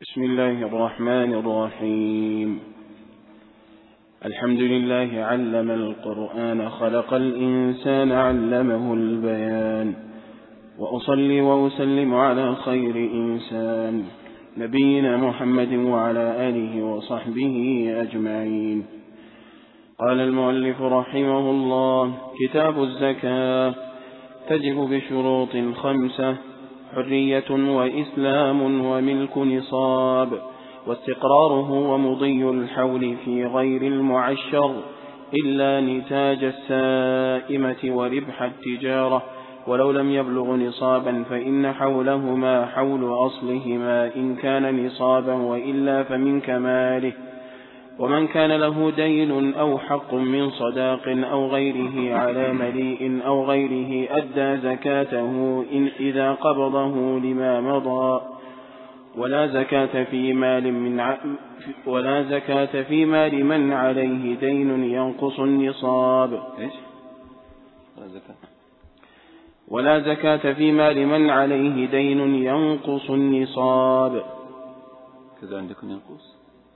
بسم الله الرحمن الرحيم. الحمد لله علم القرآن خلق الإنسان علمه البيان، وأصلي وأسلم على خير إنسان نبينا محمد وعلى آله وصحبه أجمعين. قال المؤلف رحمه الله: كتاب الزكاة تجب بشروط 5: حرية وإسلام وملك نصاب واستقراره ومضي الحول في غير المعشر إلا نتاج السائمة وربح التجارة، ولو لم يبلغ نصابا فإن حولهما حول أصلهما إن كان نصابا، وإلا فمن كماله. ومن كان له دين أو حق من صداق أو غيره على مليء أو غيره أدى زكاته إذا قبضه لما مضى، ولا زكاة في مال من عليه دين ينقص النصاب. ولا زكاة في مال من عليه دين ينقص النصاب. كذا عندكم ينقص؟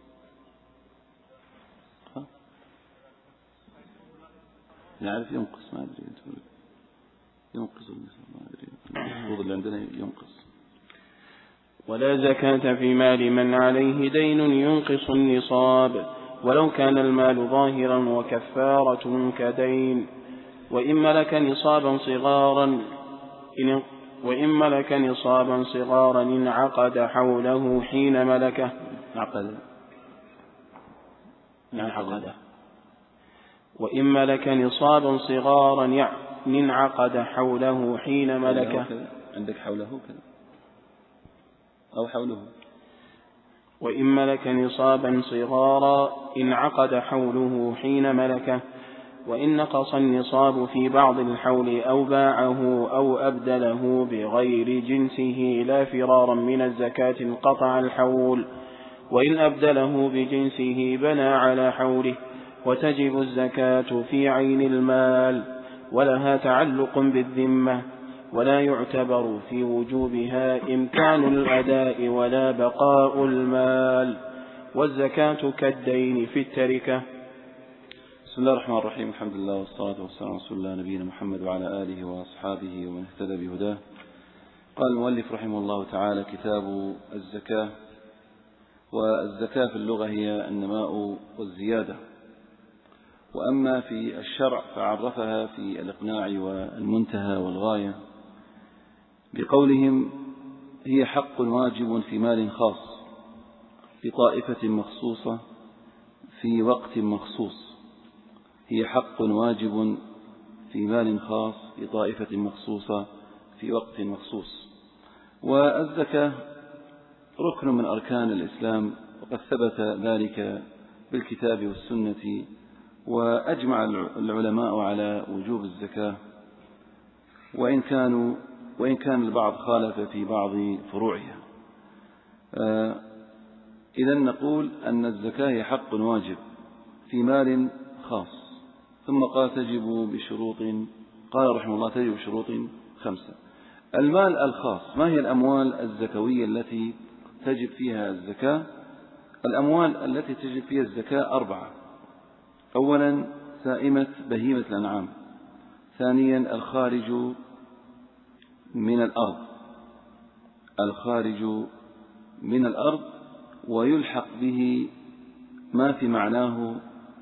نعرف ينقص، ما أدري ينقص النصاب، ما أدري المفروض اللي عندنا ينقص. ولا زكاة في مال من عليه دين ينقص النصاب ولو كان المال ظاهرا وكفارة كدين، وإن ملك نصابا صغارا انعقد حوله حين ملكه. وإن ملك نصابا صغارا انعقد حوله حين ملكه. عندك حوله كذا أو حوله. وإن ملك نصابا صغارا انعقد حوله حين ملكه، وإن نقص النصاب في بعض الحول أو باعه أو أبدله بغير جنسه لا فرارا من الزكاة انقطع الحول، وإن أبدله بجنسه بنى على حوله. وتجب الزكاة في عين المال، ولها تعلق بالذمة، ولا يعتبر في وجوبها إمكان الأداء ولا بقاء المال، والزكاة كالدين في التركة. بسم الله الرحمن الرحيم. الحمد لله والصلاة والسلام على رسول الله نبينا محمد وعلى آله وأصحابه ومن اهتدى بهداه. قال المؤلف رحمه الله تعالى: كتاب الزكاة. والزكاة في اللغة هي النماء والزيادة، وأما في الشرع فعرفها في الإقناع والمنتهى والغاية بقولهم: هي حق واجب في مال خاص لطائفة مخصوصة في وقت مخصوص. هي حق واجب في مال خاص لطائفة مخصوصة في وقت مخصوص. والزكاة ركن من أركان الإسلام، وقد ثبت ذلك بالكتاب والسنة، وأجمع العلماء على وجوب الزكاة، وإن كان البعض خالف في بعض فروعها. إذن نقول أن الزكاة هي حق واجب في مال خاص. ثم قال تجب بشروط، قال رحمه الله تجب بشروط 5. المال الخاص، ما هي الأموال الزكوية التي تجب فيها الزكاة؟ الأموال التي تجب فيها الزكاة 4: أولا سائمة بهيمة الأنعام، ثانيا الخارج من الأرض ويلحق به ما في معناه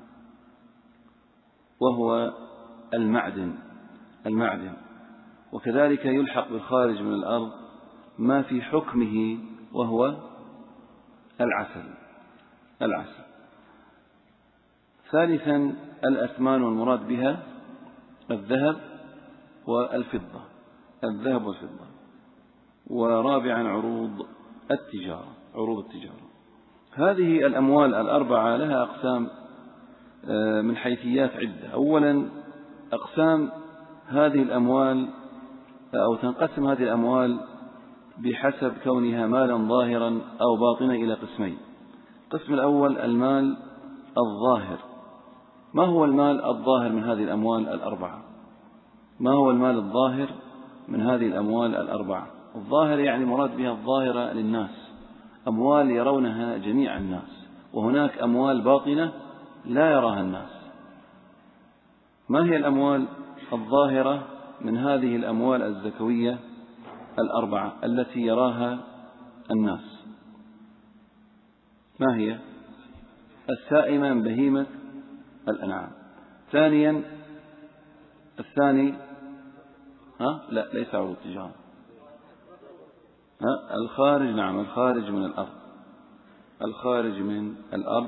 وهو المعدن، وكذلك يلحق بالخارج من الأرض ما في حكمه وهو العسل. ثالثا الأثمان، والمراد بها الذهب والفضة. ورابعا عروض التجارة. هذه الأموال 4 لها أقسام من حيثيات عدة. أولا أقسام هذه الأموال، أو تنقسم هذه الأموال بحسب كونها مالا ظاهرا أو باطنا إلى قسمين. القسم الأول المال الظاهر. ما هو المال الظاهر من هذه الأموال 4؟ ما هو المال الظاهر من هذه الأموال 4؟ الظاهر يعني مراد بها الظاهرة للناس، أموال يرونها جميع الناس، وهناك أموال باطنة لا يراها الناس. ما هي الأموال الظاهرة من هذه الأموال الزكوية الأربعة التي يراها الناس؟ ما هي؟ السائمة من بهيمة الأنعام. ثانيا الثاني لا ليس عروض التجارة. الخارج، نعم الخارج من الأرض، الخارج من الأرض.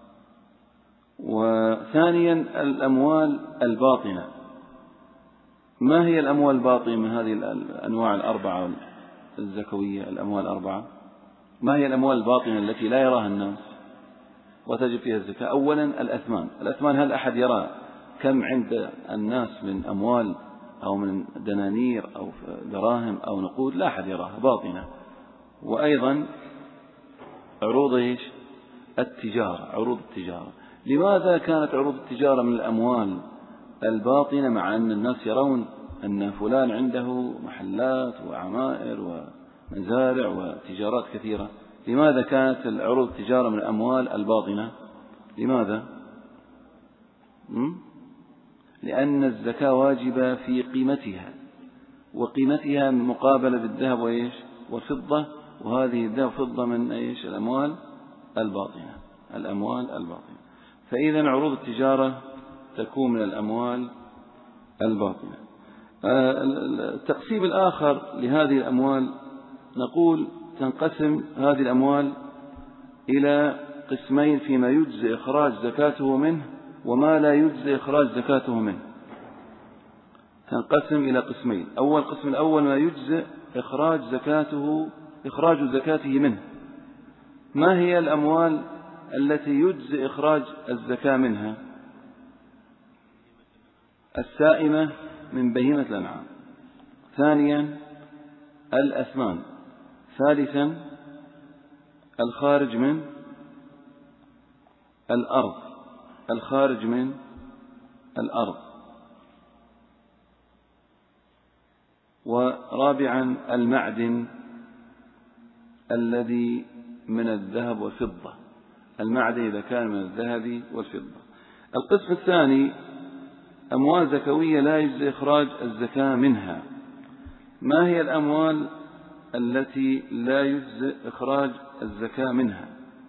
وثانيا الأموال الباطنة. ما هي الأموال الباطنة من هذه الأنواع الأربعة الزكوية؟ الأموال الأربعة ما هي الأموال الباطنة التي لا يراها الناس وتجب فيها الزكاة؟ أولا الأثمان. الأثمان هل أحد يرى كم عند الناس من أموال أو من دنانير أو دراهم أو نقود؟ لا أحد يراها، باطنة. وأيضا عروض التجارة، عروض التجارة. لماذا كانت عروض التجارة من الأموال الباطنة مع أن الناس يرون أن فلان عنده محلات وعمائر ومزارع وتجارات كثيرة؟ لماذا كانت العروض التجارة من الأموال الباطنة؟ لماذا؟ لأن الزكاة واجبة في قيمتها، وقيمتها مقابلة بالذهب والفضة، وهذه الذهب والفضة من الأموال الباطنة، الأموال الباطنة. فإذا عروض التجارة تكون من الأموال الباطنة. التقسيم الآخر لهذه الأموال نقول تنقسم هذه الأموال إلى قسمين فيما يجزي إخراج زكاته منه وما لا يجزي إخراج زكاته منه. تنقسم إلى قسمين. أول قسم الأول ما يجزي إخراج زكاته منه. ما هي الأموال التي يجزي إخراج الزكاة منها؟ السائمة من بهيمة الأنعام. ثانيا الأثمان. ثالثا الخارج من الأرض، الخارج من الأرض. ورابعا المعدن الذي من الذهب والفضة، المعدن إذا كان من الذهب والفضة. القسم الثاني أموال زكوية لا يجزي إخراج الزكاة منها. ما هي الأموال التي لا يجزي إخراج الزكاة منها؟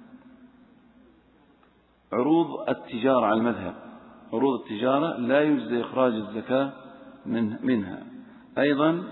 عروض التجارة على المذهب، عروض التجارة لا يجزي إخراج الزكاة منها. أيضا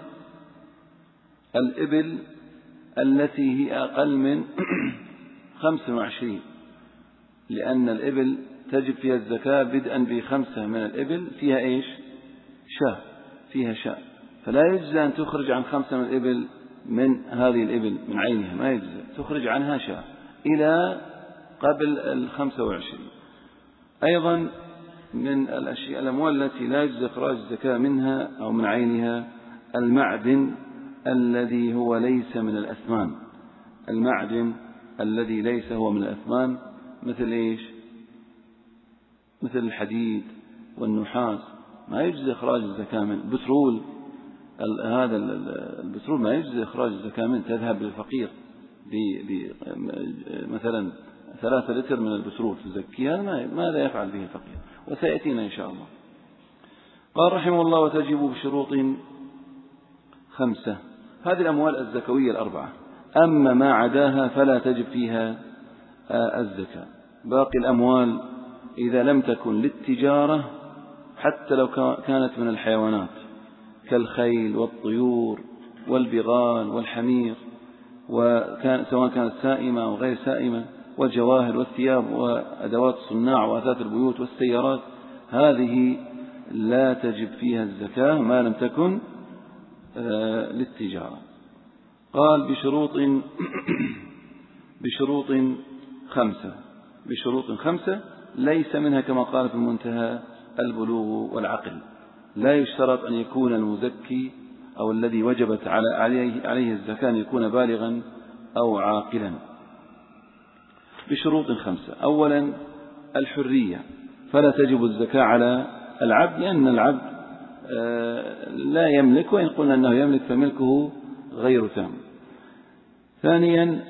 الإبل التي هي أقل من 25، لأن الإبل تجب فيها الزكاة بدءا ب5 من الإبل فيها شاة، فيها شاة، فلا يجزي أن تخرج عن 5 من الإبل، من هذه الإبل من عينها ما يجزي، تخرج عنها شاة إلى قبل 25. أيضا من الأموال التي لا يجزي إخراج الزكاة منها أو من عينها المعدن الذي هو ليس من الأثمان. المعدن الذي ليس هو من الأثمان مثل مثل الحديد والنحاس ما يجزي إخراج الزكاة منه. البترول، هذا البترول ما يجزي إخراج الزكاة منه، تذهب للفقير مثلا 3 لتر من البترول تزكيها، ماذا يفعل به الفقير؟ وسيأتينا إن شاء الله. قال رحمه الله وتجب بشروط 5. هذه الأموال الزكوية الأربعة. أما ما عداها فلا تجب فيها الزكاة. باقي الأموال إذا لم تكن للتجارة حتى لو كانت من الحيوانات كالخيل والطيور والبغال والحمير، سواء كانت سائمة أو غير سائمة، والجواهر والثياب وأدوات الصناع وأثاث البيوت والسيارات، هذه لا تجب فيها الزكاة ما لم تكن للتجارة. قال بشروط 5. بشروط 5 ليس منها كما قال في المنتهى البلوغ والعقل. لا يشترط أن يكون المزكي أو الذي وجبت عليه الزكاة أن يكون بالغا أو عاقلا. بشروط 5. أولا الحرية، فلا تجب الزكاة على العبد لأن العبد لا يملك، وإن قلنا أنه يملك فملكه غير تام. ثانيا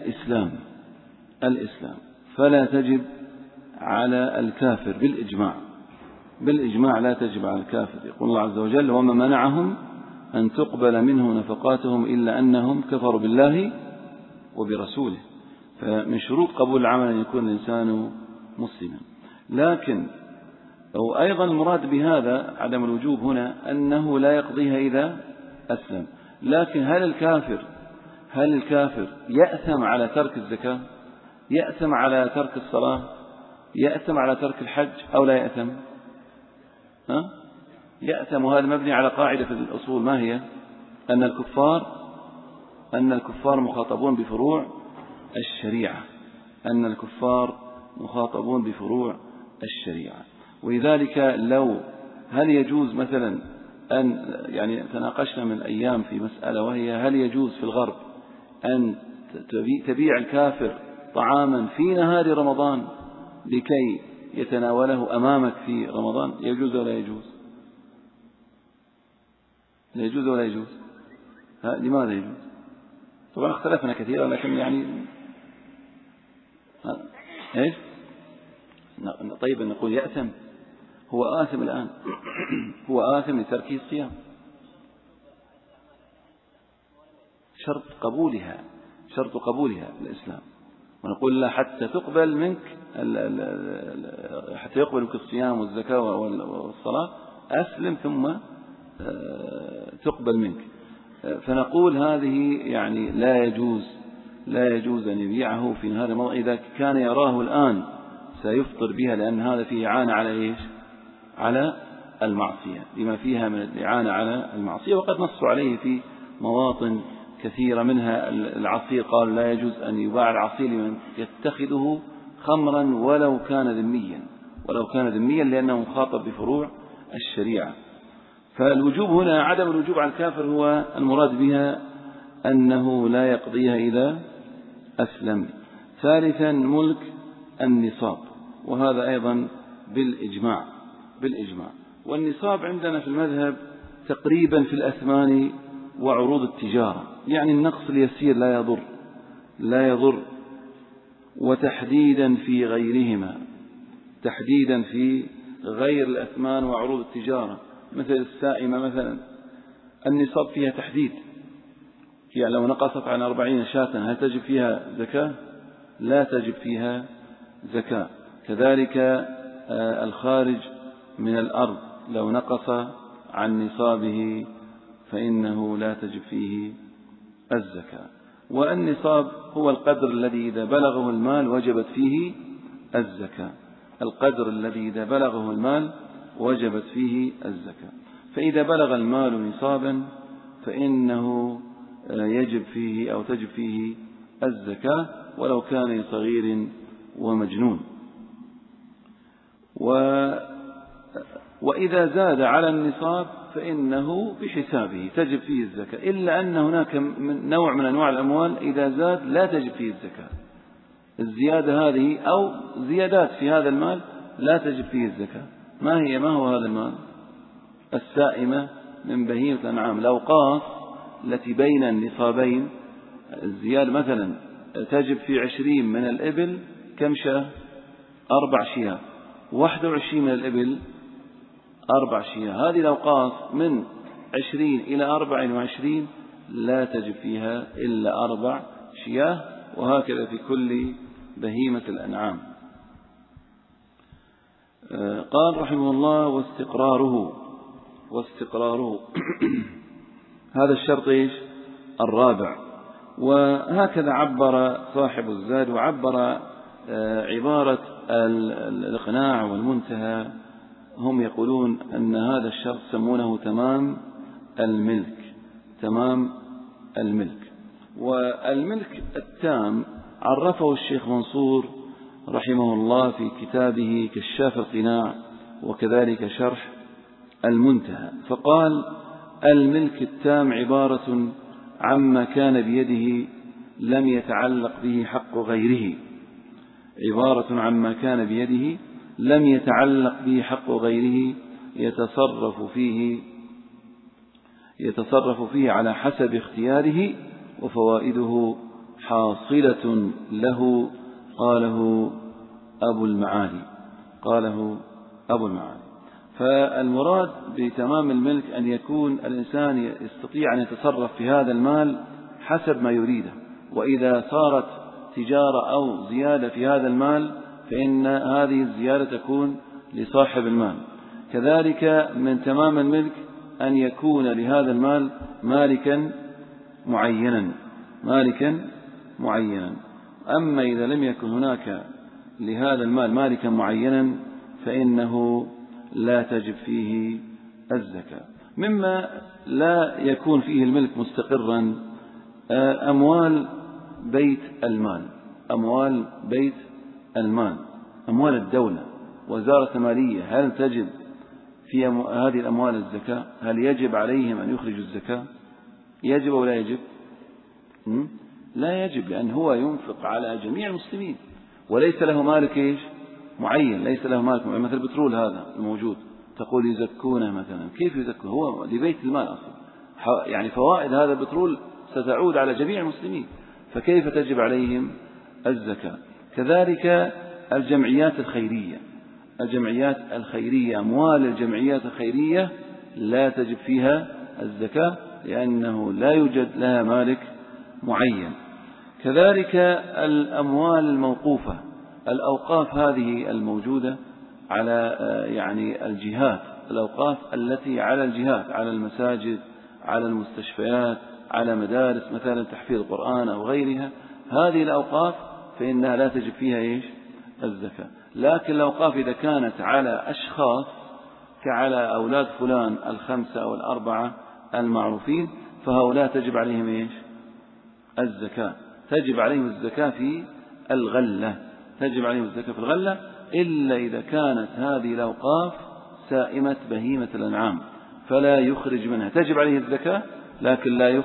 الإسلام فلا تجب على الكافر بالإجماع لا تجب على الكافر. يقول الله عز وجل: وما منعهم أن تقبل منه نفقاتهم إلا أنهم كفروا بالله وبرسوله. فمن شروط قبول العمل أن يكون الإنسان مسلما. لكن أو أيضا المراد بهذا عدم الوجوب هنا أنه لا يقضيها إذا أسلم. لكن هل الكافر يأثم على ترك الزكاة، يأثم على ترك الصلاة، يأثم على ترك الحج أو لا يأثم؟ يأثم. وهذا مبني على قاعدة في الأصول، ما هي؟ أن الكفار مخاطبون بفروع الشريعة. ولذلك هل يجوز مثلا أن تناقشنا من أيام في مسألة، وهي هل يجوز في الغرب أن تبيع الكافر طعاما في نهار رمضان لكي يتناوله أمامك في رمضان؟ يجوز ولا يجوز؟ يجوز ولا يجوز؟ لماذا يجوز؟ طبعا اختلفنا كثيرا، لكن إيش؟ طيب نقول يأثم، هو آثم الآن هو آثم لتركه الصيام. شرط قبولها الإسلام. ونقول لا، حتى تقبل منك الصيام والزكاة والصلاة، أسلم ثم تقبل منك. فنقول هذه لا يجوز أن يبيعه في نهار رمضان إذا كان يراه الآن سيفطر بها، لأن هذا فيه إعانة على إيش؟ على المعصية، لما فيها من الإعانة على المعصية. وقد نصوا عليه في مواطن كثيرة، منها العصير، قال لا يجوز أن يباع العصير لمن يتخذه خمرا ولو كان ذميا لأنه مخاطب بفروع الشريعة. فالوجوب هنا، عدم الوجوب على الكافر، هو المراد بها أنه لا يقضيها إذا أسلم. ثالثا ملك النصاب، وهذا أيضا بالإجماع. والنصاب عندنا في المذهب تقريبا في الأثمان وعروض التجارة، يعني النقص اليسير لا يضر. وتحديدا في غيرهما، تحديدا في غير الأثمان وعروض التجارة، مثل السائمة مثلا، النصاب فيها تحديد، يعني لو نقصت عن 40 شاة هل تجب فيها زكاة؟ لا تجب فيها زكاة. كذلك الخارج من الأرض لو نقص عن نصابه فإنه لا تجب فيه الزكاة. والنصاب هو القدر الذي إذا بلغه المال وجبت فيه الزكاة، فإذا بلغ المال نصابا فإنه يجب فيه أو تجب فيه الزكاة، ولو كان صغير ومجنون. وإذا زاد على النصاب فإنه بحسابه تجب فيه الزكاة، إلا أن هناك نوع من أنواع الأموال إذا زاد لا تجب فيه الزكاة. الزيادة هذه أو زيادات في هذا المال لا تجب فيه الزكاة. ما هو هذا المال؟ السائمة من بهيمة الأنعام، الأوقاص التي بين النصابين. الزيادة مثلا تجب في 20 من الإبل كم شاة؟ 4 شياه. 21 من الإبل 4 شياه. هذه الأوقاص من 20 إلى 24 لا تجب فيها إلا 4 شياه، وهكذا في كل بهيمة الأنعام. قال رحمه الله: واستقراره هذا الشرط الرابع. وهكذا عبر صاحب الزاد، وعبر عبارة الإقناع والمنتهى. هم يقولون أن هذا الشرط سمونه تمام الملك. والملك التام عرفه الشيخ منصور رحمه الله في كتابه كشاف القناع، وكذلك شرح المنتهى، فقال: الملك التام عبارة عما كان بيده لم يتعلق به حق غيره، يتصرف فيه على حسب اختياره، وفوائده حاصلة له قاله أبو المعالي. فالمراد بتمام الملك أن يكون الإنسان يستطيع أن يتصرف في هذا المال حسب ما يريده، وإذا صارت تجارة أو زيادة في هذا المال فإن هذه الزيادة تكون لصاحب المال. كذلك من تمام الملك أن يكون لهذا المال مالكا معينا. أما إذا لم يكن هناك لهذا المال مالكا معينا فإنه لا تجب فيه الزكاة. مما لا يكون فيه الملك مستقرا أموال بيت المال، أموال الدولة، وزارة مالية، هل تجب في هذه الأموال الزكاة؟ هل يجب عليهم أن يخرجوا الزكاة؟ يجب أو لا يجب؟ لا يجب، لأن هو ينفق على جميع المسلمين وليس له مالك معين، مثل البترول هذا الموجود تقول يزكونه مثلا، كيف يزكونه؟ هو لبيت المال أصلا، يعني فوائد هذا البترول ستعود على جميع المسلمين، فكيف تجب عليهم الزكاة؟ كذلك الجمعيات الخيرية، أموال الجمعيات الخيرية لا تجب فيها الزكاة لأنه لا يوجد لها مالك معين. كذلك الأموال الموقوفة، الأوقاف هذه الموجودة على يعني الجهات، الأوقاف التي على الجهات، على المساجد، على المستشفيات، على مدارس مثلا تحفيظ القرآن أو غيرها، هذه الأوقاف فإنها لا تجب فيها الزكاة. لكن الأوقاف إذا كانت على أشخاص كعلى أولاد فلان 5 أو 4 المعروفين فهؤلاء تجب عليهم الزكاة، تجب عليهم الزكاة في الغلة، إلا إذا كانت هذه الأوقاف سائمة بهيمة الأنعام فلا يخرج منها، تجب عليه الزكاة لكن لا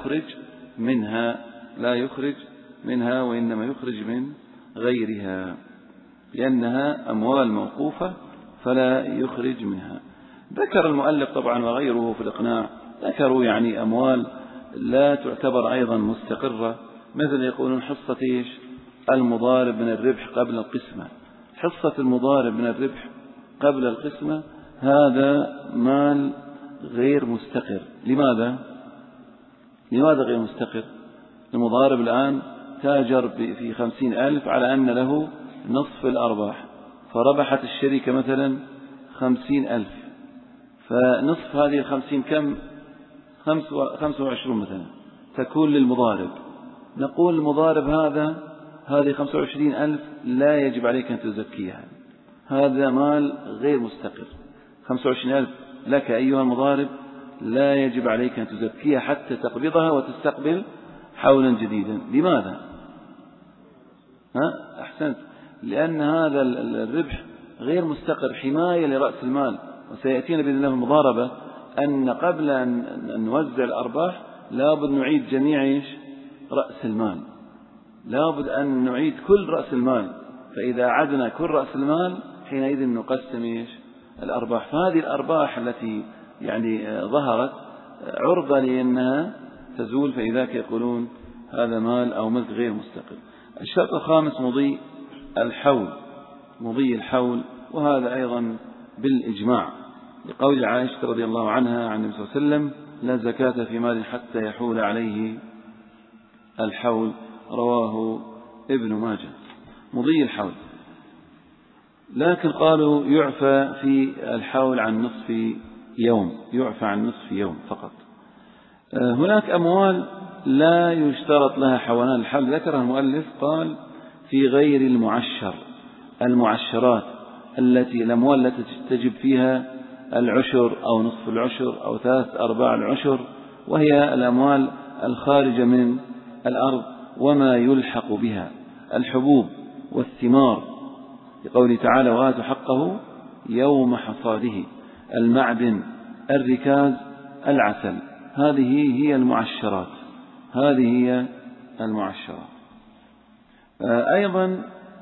يخرج منها وإنما يخرج من غيرها، لأنها أموال موقوفة فلا يخرج منها. ذكر المؤلف طبعا وغيره في الإقناع، ذكروا يعني أموال لا تعتبر أيضا مستقرة، مثل يقولون حصة المضارب من الربح قبل القسمة. حصة المضارب من الربح قبل القسمة هذا مال غير مستقر. لماذا غير مستقر؟ المضارب الآن تاجر في 50,000 على أن له نصف الأرباح، فربحت الشركة مثلا 50,000، فنصف هذه 50 كم؟ 25 مثلا تكون للمضارب. نقول المضارب هذه 25,000 لا يجب عليك أن تزكيها، هذا مال غير مستقر. 25,000 لك أيها المضارب، لا يجب عليك أن تزكيها حتى تقبضها وتستقبل حولا جديدا. لماذا؟ أحسنت، لأن هذا الربح غير مستقر، حماية لرأس المال. وسيأتينا بإذن الله المضاربة أن قبل أن نوزع الأرباح لابد نعيد جميع رأس المال، لابد أن نعيد كل رأس المال، فإذا عدنا كل رأس المال حينئذ نقسم الأرباح. فهذه الأرباح التي يعني ظهرت عرضة لأنها تزول، فإذاك يقولون هذا مال أو ملك غير مستقر. الشرط الخامس مضي الحول، وهذا أيضا بالإجماع، لقول عائشة رضي الله عنها عن النبي صلى الله عليه وسلم: لا زكاة في مال حتى يحول عليه الحول، رواه ابن ماجه. مضي الحول، لكن قالوا يعفى في الحول عن نصف يوم فقط. هناك أموال لا يشترط لها حولان الحول، ذكرها المؤلف، قال في غير المعشرات الأموال التي تجب فيها العشر أو نصف العشر أو 3/4 العشر، وهي الأموال الخارجة من الأرض وما يلحق بها، الحبوب والثمار، لقوله تعالى: وآتوا حقه يوم حصاده، المعدن، الركاز، العسل. هذه هي المعشرات. أيضا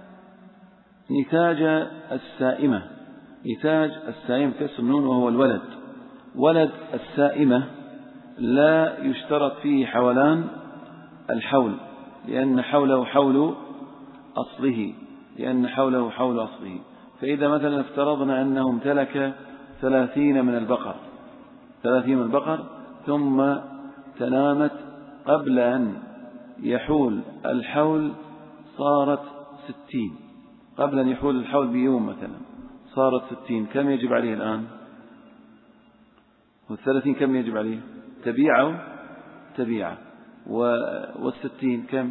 نتاج السائمة كسر النون وهو الولد. ولد السائمة لا يشترط فيه حولان الحول، لأن حوله حول أصله. فإذا مثلا افترضنا أنه امتلك 30 من البقر ثم تنامت قبل أن يحول الحول صارت 60، قبل أن يحول الحول بيوم مثلا صارت 60، كم يجب عليه الآن؟ وال30 كم يجب عليه؟ تبيعه. وال60 كم؟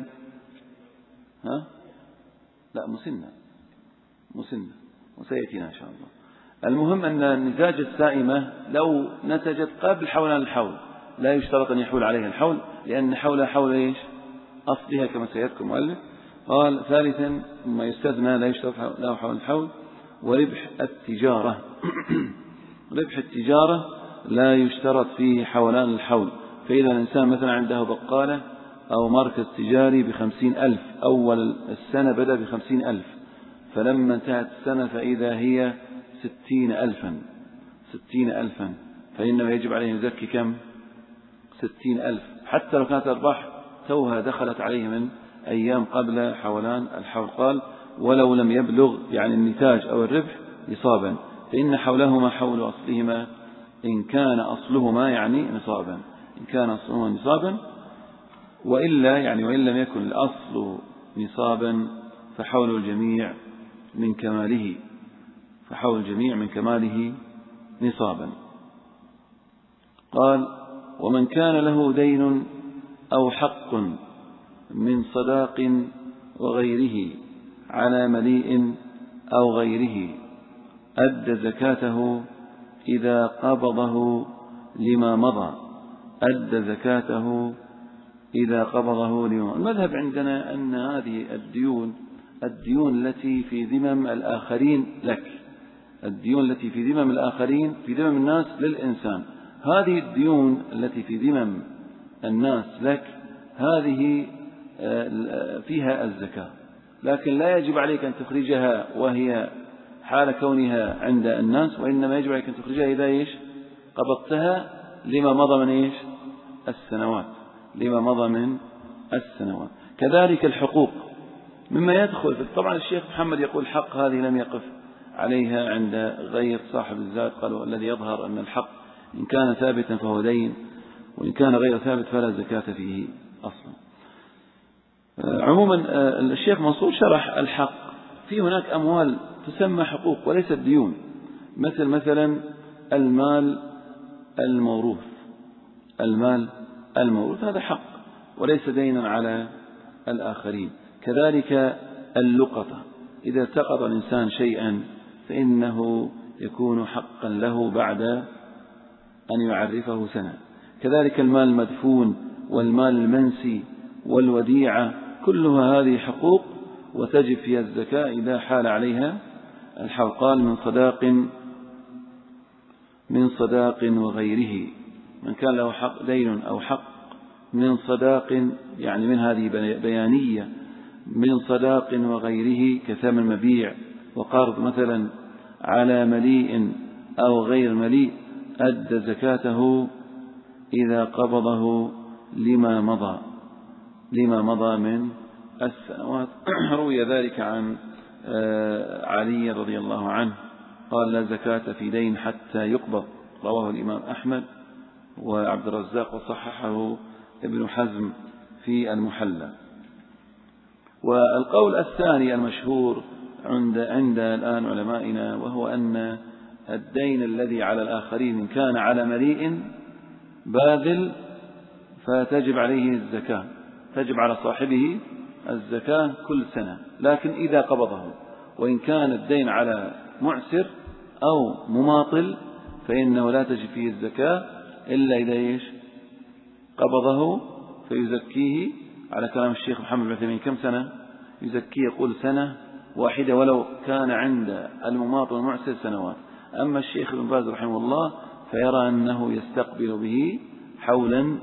لا، مسنة وسيأتينا إن شاء الله. المهم أن النتاج السائمة لو نتجت قبل حولان الحول لا يشترط أن يحول عليها الحول، لأن حولها حول إيش؟ أصلها كما سيذكر المؤلف. قال ثالثا ما يستثنى لا يشترط له حول الحول، وربح التجارة ربح التجارة لا يشترط فيه حولان الحول. فإذا الإنسان مثلا عنده بقالة أو مركز تجاري ب50,000، أول السنة بدأ ب50,000، فلما انتهت السنة فإذا هي 60,000، فإنه يجب عليه يزكي كم؟ 60,000، حتى لو كانت أرباح توها دخلت عليه من أيام قبل حولان الحول. قال ولو لم يبلغ يعني النتاج أو الربح نصابا، فإن حولهما حول أصلهما إن كان أصلهما يعني نصابا، إن كان أصلهما نصابا، وإلا يعني وإن لم يكن الأصل نصابا فحول الجميع من كماله نصابا. قال ومن كان له دين أو حق من صداق وغيره على مليء أو غيره أدى زكاته إذا قبضه لما مضى. المذهب عندنا أن هذه الديون التي في ذمم الآخرين لك، في ذمم الناس للإنسان، هذه الديون التي في ذمم الناس لك هذه فيها الزكاة، لكن لا يجب عليك أن تخرجها وهي حال كونها عند الناس، وإنما يجب عليك أن تخرجها إذا إيش؟ قبضتها لما مضى من السنوات. كذلك الحقوق مما يدخل. طبعا الشيخ محمد يقول حق هذه لم يقف عليها عند غير صاحب الزاد، قالوا الذي يظهر أن الحق إن كان ثابتا فهو دين، وإن كان غير ثابت فلا زكاة فيه أصلا. عموما الشيخ منصور شرح الحق، في هناك أموال تسمى حقوق وليست ديون، مثلا المال الموروث هذا حق وليس دينا على الآخرين. كذلك اللقطة، إذا التقط الإنسان شيئا فإنه يكون حقا له بعد أن يعرفه سنة. كذلك المال المدفون والمال المنسي والوديعة، كلها هذه حقوق وتجب فيها الزكاة إذا حال عليها الحول. قال من صداق وغيره، من كان له حق دين أو حق من صداق يعني من هذه بيانية، من صداق وغيره كثمن مبيع وقرض مثلا على مليء أو غير مليء أدى زكاته إذا قبضه لما مضى من السنوات. روي ذلك عن علي رضي الله عنه قال لا زكاة في دين حتى يقبض، رواه الإمام أحمد وعبد الرزاق وصححه ابن حزم في المحلى. والقول الثاني المشهور عند الآن علمائنا، وهو أن الدين الذي على الآخرين إن كان على مليء باذل فتجب عليه الزكاة، تجب على صاحبه الزكاة كل سنة، لكن إذا قبضه. وإن كان الدين على معسر أو مماطل فإنه لا تجب فيه الزكاة إلا إذا قبضه فيزكيه على كلام الشيخ محمد بن عثيمين. كم سنة يزكيه؟ يقول سنة واحدة ولو كان عند المماطل والمعسر سنوات. أما الشيخ ابن باز رحمه الله فيرى أنه يستقبل به حولا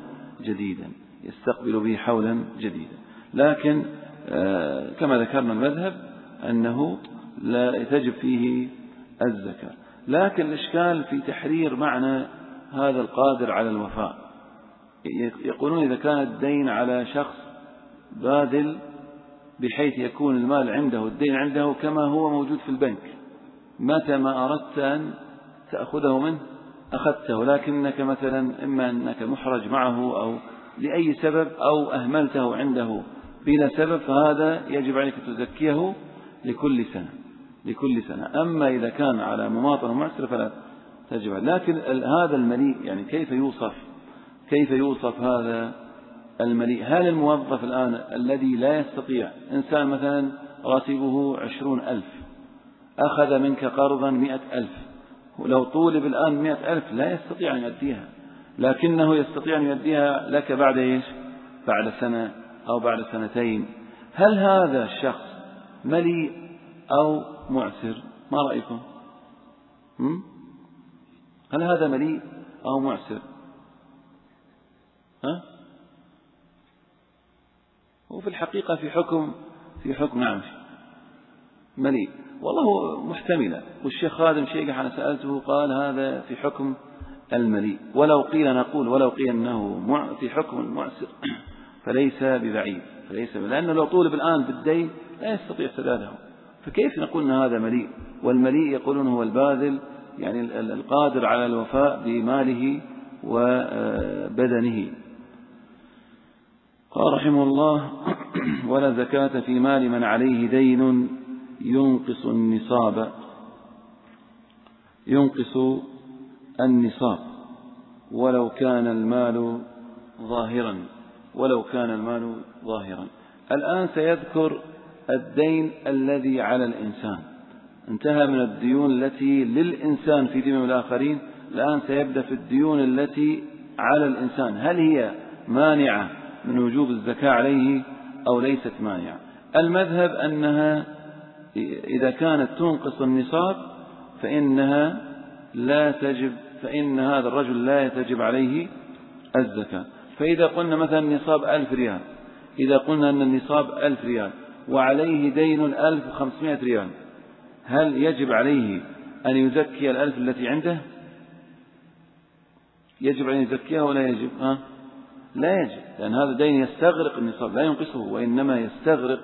جديدا، لكن كما ذكرنا المذهب أنه لا تجب فيه الزكاة. لكن الإشكال في تحرير معنى هذا القادر على الوفاء. يقولون إذا كان الدين على شخص باذل بحيث يكون المال عنده، الدين عنده كما هو موجود في البنك، متى ما أردت أن تأخذه منه أخذته، لكنك مثلا إما أنك محرج معه أو لأي سبب أو أهملته عنده بلا سبب، فهذا يجب عليك تزكيه لكل سنة. أما إذا كان على مماطلة معسرة فلا تجب. لكن هذا المليء يعني كيف يوصف هذا المليء؟ هل الموظف الآن الذي لا يستطيع، إنسان مثلا راتبه 20,000 أخذ منك قرضا 100,000، لو طولب الآن 100,000 لا يستطيع أن يؤديها، لكنه يستطيع أن يؤديها لك بعد إيش؟ بعد سنة أو بعد سنتين. هل هذا الشخص مليء أو معسر؟ ما رأيكم؟ هل هذا مليء أو معسر؟ هو في الحقيقة في حكم نعم مليء، والله محتملة. والشيخ خادم شيخ أنا سألته قال هذا في حكم المليء، ولو قيل أنه في حكم المعسر فليس ببعيد، لأنه لو طولب الآن بالدين لا يستطيع سداده، فكيف نقول أن هذا مليء؟ والمليء يقولون هو الباذل، يعني القادر على الوفاء بماله وبدنه. قال رحمه الله: ولا زكاة في مال من عليه دين ينقص النصاب ولو كان المال ظاهرا. الآن سيذكر الدين الذي على الإنسان، انتهى من الديون التي للإنسان في ذمم الآخرين، الآن سيبدأ في الديون التي على الإنسان، هل هي مانعة من وجوب الزكاة عليه أو ليست مانعة؟ المذهب أنها إذا كانت تنقص النصاب فإنها لا تجب، فإن هذا الرجل لا تجب عليه الزكاة. فإذا قلنا مثلا النصاب 1000 ريال، إذا قلنا أن النصاب 1000 ريال وعليه دين 1500 ريال، هل يجب عليه أن يزكي 1000 التي عنده؟ يجب أن يزكيها ولا يجب؟ لا يجب، لأن هذا دين يستغرق النصاب، لا ينقصه، وإنما يستغرق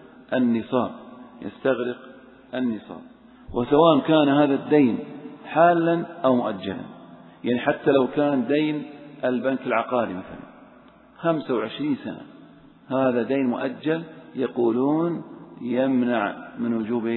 النصاب. وسواء كان هذا الدين حالا أو مؤجلا، يعني حتى لو كان دين البنك العقاري مثلا 25 سنة، هذا دين مؤجل، يقولون يمنع من وجوب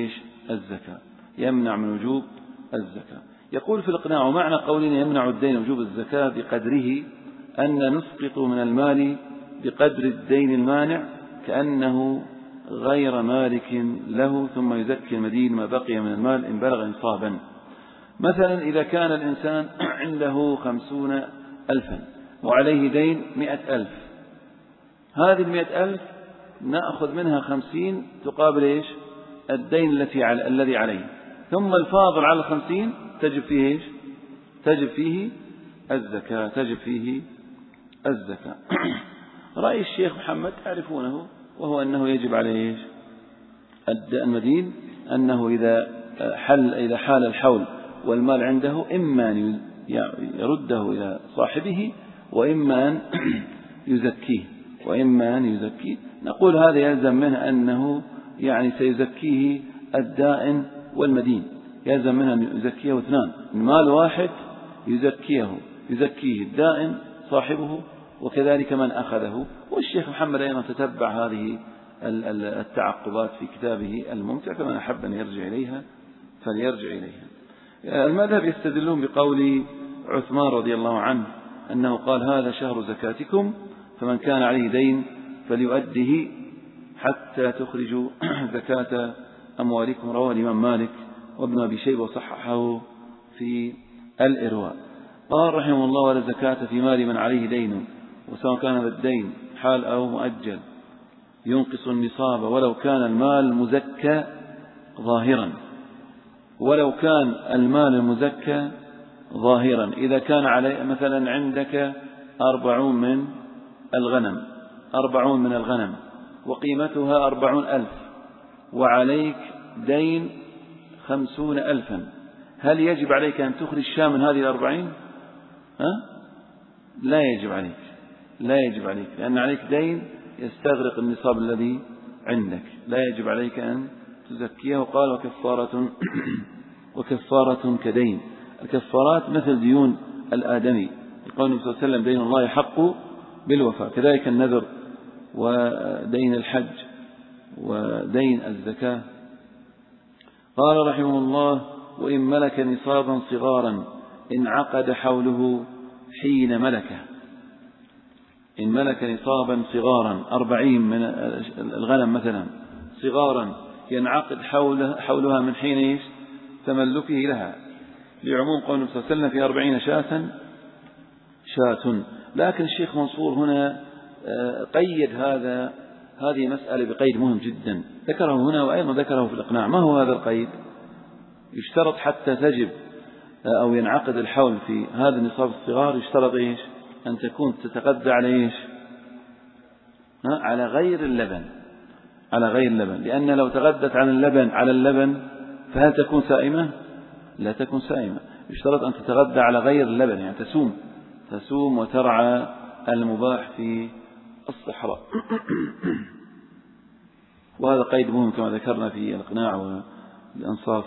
الزكاة. يقول في الإقناع: ومعنى قولنا يمنع الدين وجوب الزكاة بقدره أن نسقط من المال بقدر الدين المانع كأنه غير مالك له، ثم يزكي المدين ما بقي من المال إن بلغ نصابا. مثلا إذا كان الإنسان عنده 50,000 وعليه دين 100,000، هذه 100,000 نأخذ منها 50 تقابل إيش؟ الدين الذي عليه، ثم الفاضل على 50 تجب فيه إيش؟ تجب فيه الزكاة. رأي الشيخ محمد تعرفونه، وهو أنه يجب عليه المدين، أنه إذا حال الحول والمال عنده إما أن يرده إلى صاحبه وإما أن يزكيه. نقول هذا يلزم منه أنه يعني سيزكيه الدائن والمدين، يلزم منه أن يزكيه اثنان، المال واحد يزكيه الدائن صاحبه وكذلك من أخذه. والشيخ محمد أيضا تتبع هذه التعقبات في كتابه الممتع، فمن أحب أن يرجع إليها فليرجع إليها. المذهب يستدلون بقول عثمان رضي الله عنه أنه قال: هذا شهر زكاتكم، فمن كان عليه دين فليؤده حتى تخرجوا زكاة أموالكم. رواه الإمام مالك وابن أبي شيبة وصححه في الإرواء. قال رحمه الله: ولا زكاة في مال من عليه دين، وسواء كان هذا الدين حال أو مؤجل، ينقص النصاب ولو كان المال مزكى ظاهرا. إذا كان عليه مثلا عندك 40 من الغنم وقيمتها 40,000 وعليك دين 50,000، هل يجب عليك أن تخرج شاة من هذه 40؟ لا يجب عليك، لأن عليك دين يستغرق النصاب الذي عندك، لا يجب عليك أن تزكيه. قال وكفارة كدين. الكفارات مثل ديون الآدمي، يقول النبي صلى الله عليه وسلم دين الله حق بالوفاء، كذلك النذر ودين الحج ودين الزكاة. قال رحمه الله: وإن ملك نصابا صغارا انعقد حوله حين ملكه. إن ملك نصابا صغارا 40 من الغنم مثلا صغارا ينعقد حولها من حين تملكه لها، لعموم قول النبي صلى الله عليه وسلم في 40 شاة. لكن الشيخ منصور هنا قيد هذه مسألة بقيد مهم جدا ذكره هنا وأيضا ذكره في الإقناع. ما هو هذا القيد؟ يشترط حتى تجب أو ينعقد الحول في هذا النصاب الصغار، يشترط أن تكون تتغذى على على غير اللبن، لأن لو تغذت على اللبن فهل تكون سائمة؟ لا تكون سائمة. يشترط أن تتغذى على غير اللبن، يعني تسوم وترعى المباح في الصحراء. وهذا قيد مهم كما ذكرنا في الإقناع والأنصاف.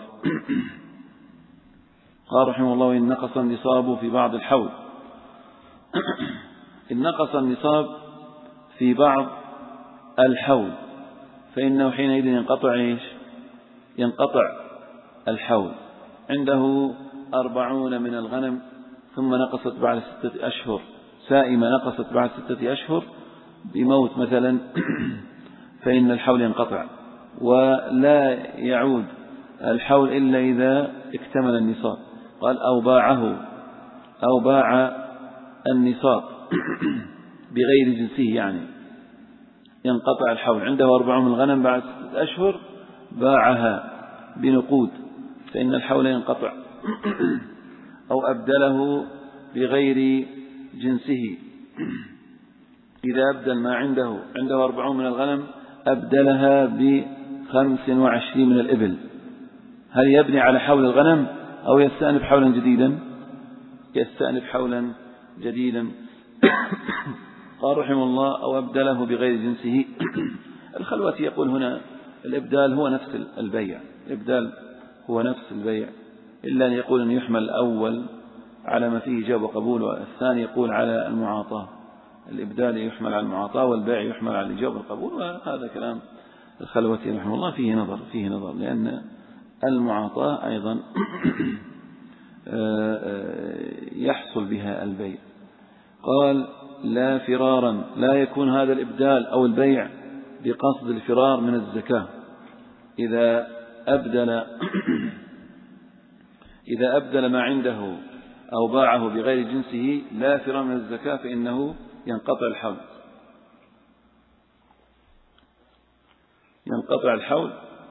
قال رحمه الله: إن نقص النصاب في بعض الحول. إن نقص النصاب في بعض الحول فإنه حينئذ ينقطع الحول. عنده 40 من الغنم ثم نقصت بعد 6 أشهر، سائمة نقصت بعد 6 أشهر بموت مثلا، فإن الحول ينقطع ولا يعود الحول إلا إذا اكتمل النصاب. قال: أو باع النصاب بغير جنسه، يعني ينقطع الحول. عنده 40 من الغنم بعد 6 أشهر باعها بنقود فإن الحول ينقطع. أو أبدله بغير جنسه، إذا أبدل ما عنده 40 من الغنم أبدلها ب25 من الإبل، هل يبني على حول الغنم أو يستأنف حولا جديدا؟ يستأنف حولا جديدا. قال رحمه الله: أو أبدله بغير جنسه. الخلوتي يقول هنا الإبدال هو نفس البيع، إلا أن يقول أن يحمل الأول على ما فيه إجابة وقبول، والثاني يقول على المعاطاة. الإبدال يحمل على المعاطاة والبيع يحمل على الإجابة والقبول. وهذا كلام الخلوتي رحمه الله فيه نظر لأن المعاطاة أيضا يحصل بها البيع. قال: لا فرارا، لا يكون هذا الإبدال أو البيع بقصد الفرار من الزكاة. إذا أبدل ما عنده أو باعه بغير جنسه لا فرار من الزكاة فإنه ينقطع الحول.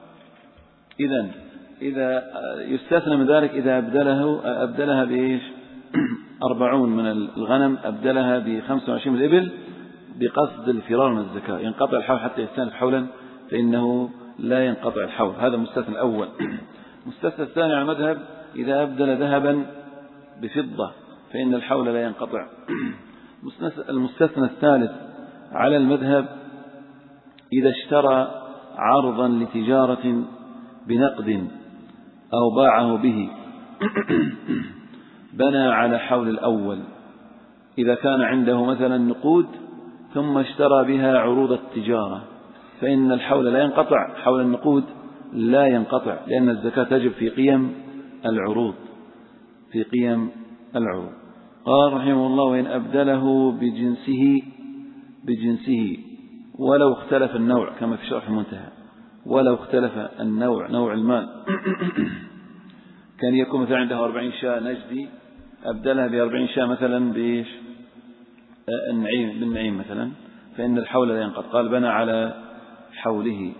إذا يستثنى من ذلك إذا أبدلها بإيش؟ 40 من الغنم أبدلها ب25 من الإبل بقصد الفرار من الزكاة، ينقطع الحول حتى يستأنف حولا، فإنه لا ينقطع الحول. هذا المستثنى الأول. المستثنى الثاني على المذهب: إذا أبدل ذهبا بفضة فإن الحول لا ينقطع. المستثنى الثالث على المذهب: إذا اشترى عرضا لتجارة بنقد أو باعه به بنى على حول الأول. إذا كان عنده مثلا نقود ثم اشترى بها عروض التجارة فإن الحول لا ينقطع، حول النقود لا ينقطع، لأن الزكاة تجب في قيم العروض. قال رحمه الله: وإن أبدله بجنسه ولو اختلف النوع، كما في شرح المنتهى، ولو اختلف النوع، نوع المال. كان يكون مثلا عنده 40 شاة نجدي أبدلها ب40 شاة مثلا بالنعيم مثلا، فإن الحول لا ينقطع. قال: بنى على حوله.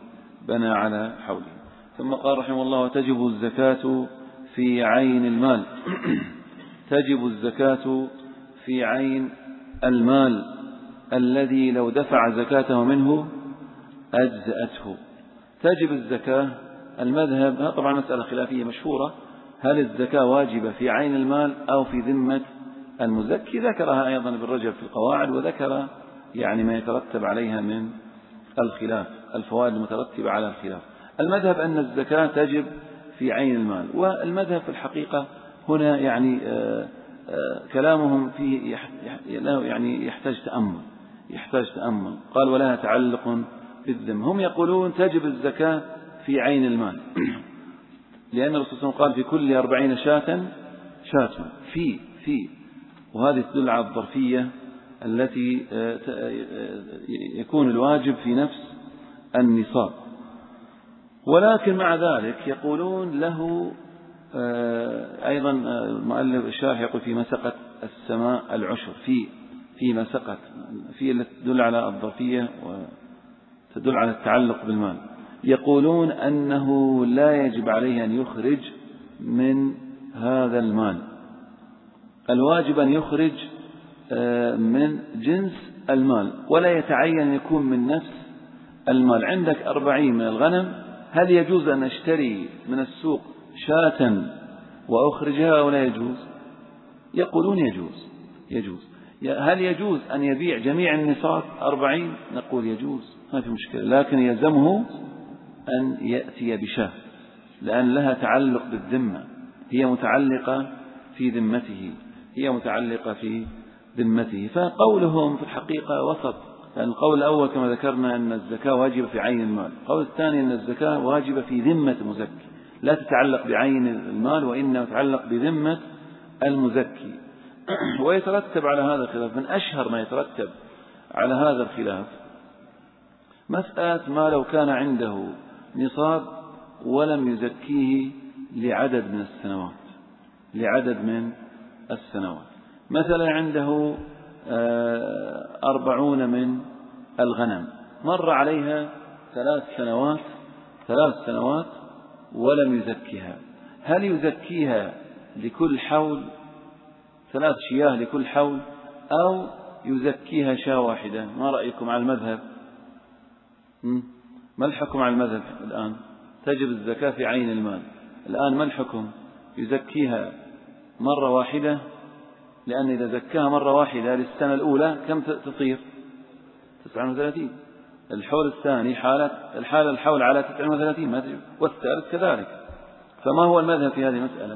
ثم قال رحمه الله: وتجب الزكاة في عين المال. تجب الزكاة في عين المال الذي لو دفع زكاته منه أجزأته. تجب الزكاة. المذهب طبعا مسألة خلافية مشهورة، هل الزكاة واجبة في عين المال أو في ذمة المزكي؟ ذكرها أيضا ابن رجب في القواعد، وذكر يعني ما يترتب عليها من الخلاف، الفوائد المترتبة على الخلاف. المذهب أن الزكاة تجب في عين المال، والمذهب في الحقيقة هنا يعني كلامهم فيه يعني يحتاج تأمل. قال ولها تعلق بالذمة. هم يقولون تجب الزكاة في عين المال لأن الرسول صلى الله عليه وسلم قال في كل 40 شاة في وهذه تدل على الظرفية التي يكون الواجب في نفس النصاب. ولكن مع ذلك يقولون له أيضا المؤلف الشارح يقول في مسقة السماء العشر، في مسقة في التي تدل على الظرفية وتدل على التعلق بالمال. يقولون أنه لا يجب عليه أن يخرج من هذا المال، الواجب أن يخرج من جنس المال، ولا يتعين أن يكون من نفس المال. عندك 40 من الغنم، هل يجوز أن أشتري من السوق شاة وأخرجها أو لا يجوز؟ يقولون يجوز. هل يجوز أن يبيع جميع النصاب 40؟ نقول يجوز، ما في مشكلة، لكن يلزمه أن يأتي بشاة لأن لها تعلق بالذمة، هي متعلقة في ذمته. فقولهم في الحقيقة وسط، لأن القول الأول كما ذكرنا أن الزكاة واجبة في عين المال، القول الثاني أن الزكاة واجبة في ذمة المزكي، لا تتعلق بعين المال وإنما تتعلق بذمة المزكي. ويترتب على هذا الخلاف، من أشهر ما يترتب على هذا الخلاف مسألة ما لو كان عنده نصاب ولم يزكيه لعدد من السنوات. مثلا عنده 40 من الغنم، مر عليها 3 سنوات ولم يزكيها، هل يزكيها لكل حول 3 شياه لكل حول أو يزكيها شاة واحدة؟ ما رأيكم على المذهب؟ ما الحكم على المذهب الآن؟ تجب الزكاة في عين المال، الآن ما الحكم؟ يزكيها مرة واحدة، لأن إذا زكاها مرة واحدة للسنة الأولى كم تصير؟ 39. الحول الثاني الحول على 39 ما تجب، والثالث كذلك. فما هو المذهب في هذه المسألة؟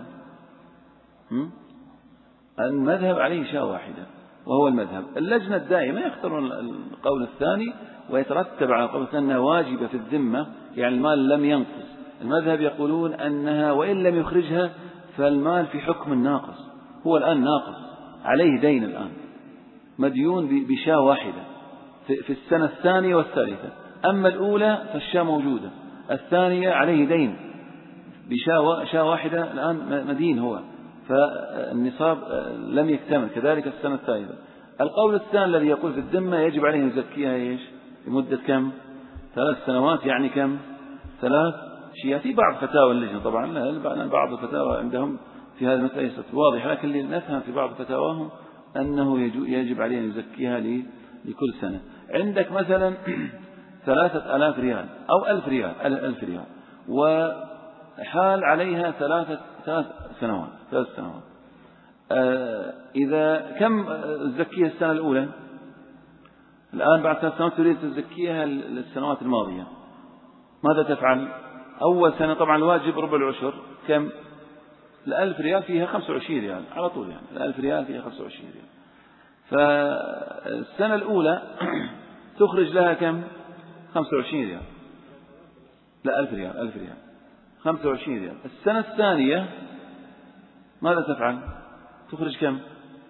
المذهب عليه شاة واحدة وهو المذهب. اللجنة الدائمة يختارون القول الثاني، ويترتب على القول الثاني أنها واجبة في الذمة، يعني المال لم ينقص. المذهب يقولون أنها وإن لم يخرجها فالمال في حكم الناقص، هو الآن ناقص عليه دين، الآن مديون بشاة واحدة في السنة الثانية والثالثة. أما الأولى فالشاة موجودة، الثانية عليه دين بشاة واحدة، الآن مدين هو، فالنصاب لم يكتمل. كذلك السنة الثالثة. القول الثاني الذي يقول في الذمة يجب عليه أن يزكيها لمدة كم؟ 3 سنوات، يعني كم؟ 3 شياه. في بعض فتاوى اللجنة طبعا، بعض الفتاوى عندهم في هذه المسألة ليست واضحة، لكن نفهم في بعض فتاواهم أنه يجب عليه أن يزكيها لكل سنة. عندك مثلا 3000 ريال أو 1000 ريال وحال عليها 3 سنوات. إذا كم تزكيها السنة الأولى؟ الآن بعد 3 سنوات تريد تزكيها للسنوات الماضية، ماذا تفعل؟ أول سنة طبعا الواجب ربع العشر، كم؟ 1000 ريال فيها 25 ريال على طول، يعني 1000 ريال فيها 25 ريال. فالسنة الأولى تخرج لها كم؟ 25 ريال، لا 1000 ريال 25 ريال. السنة الثانية ماذا تفعل؟ تخرج كم؟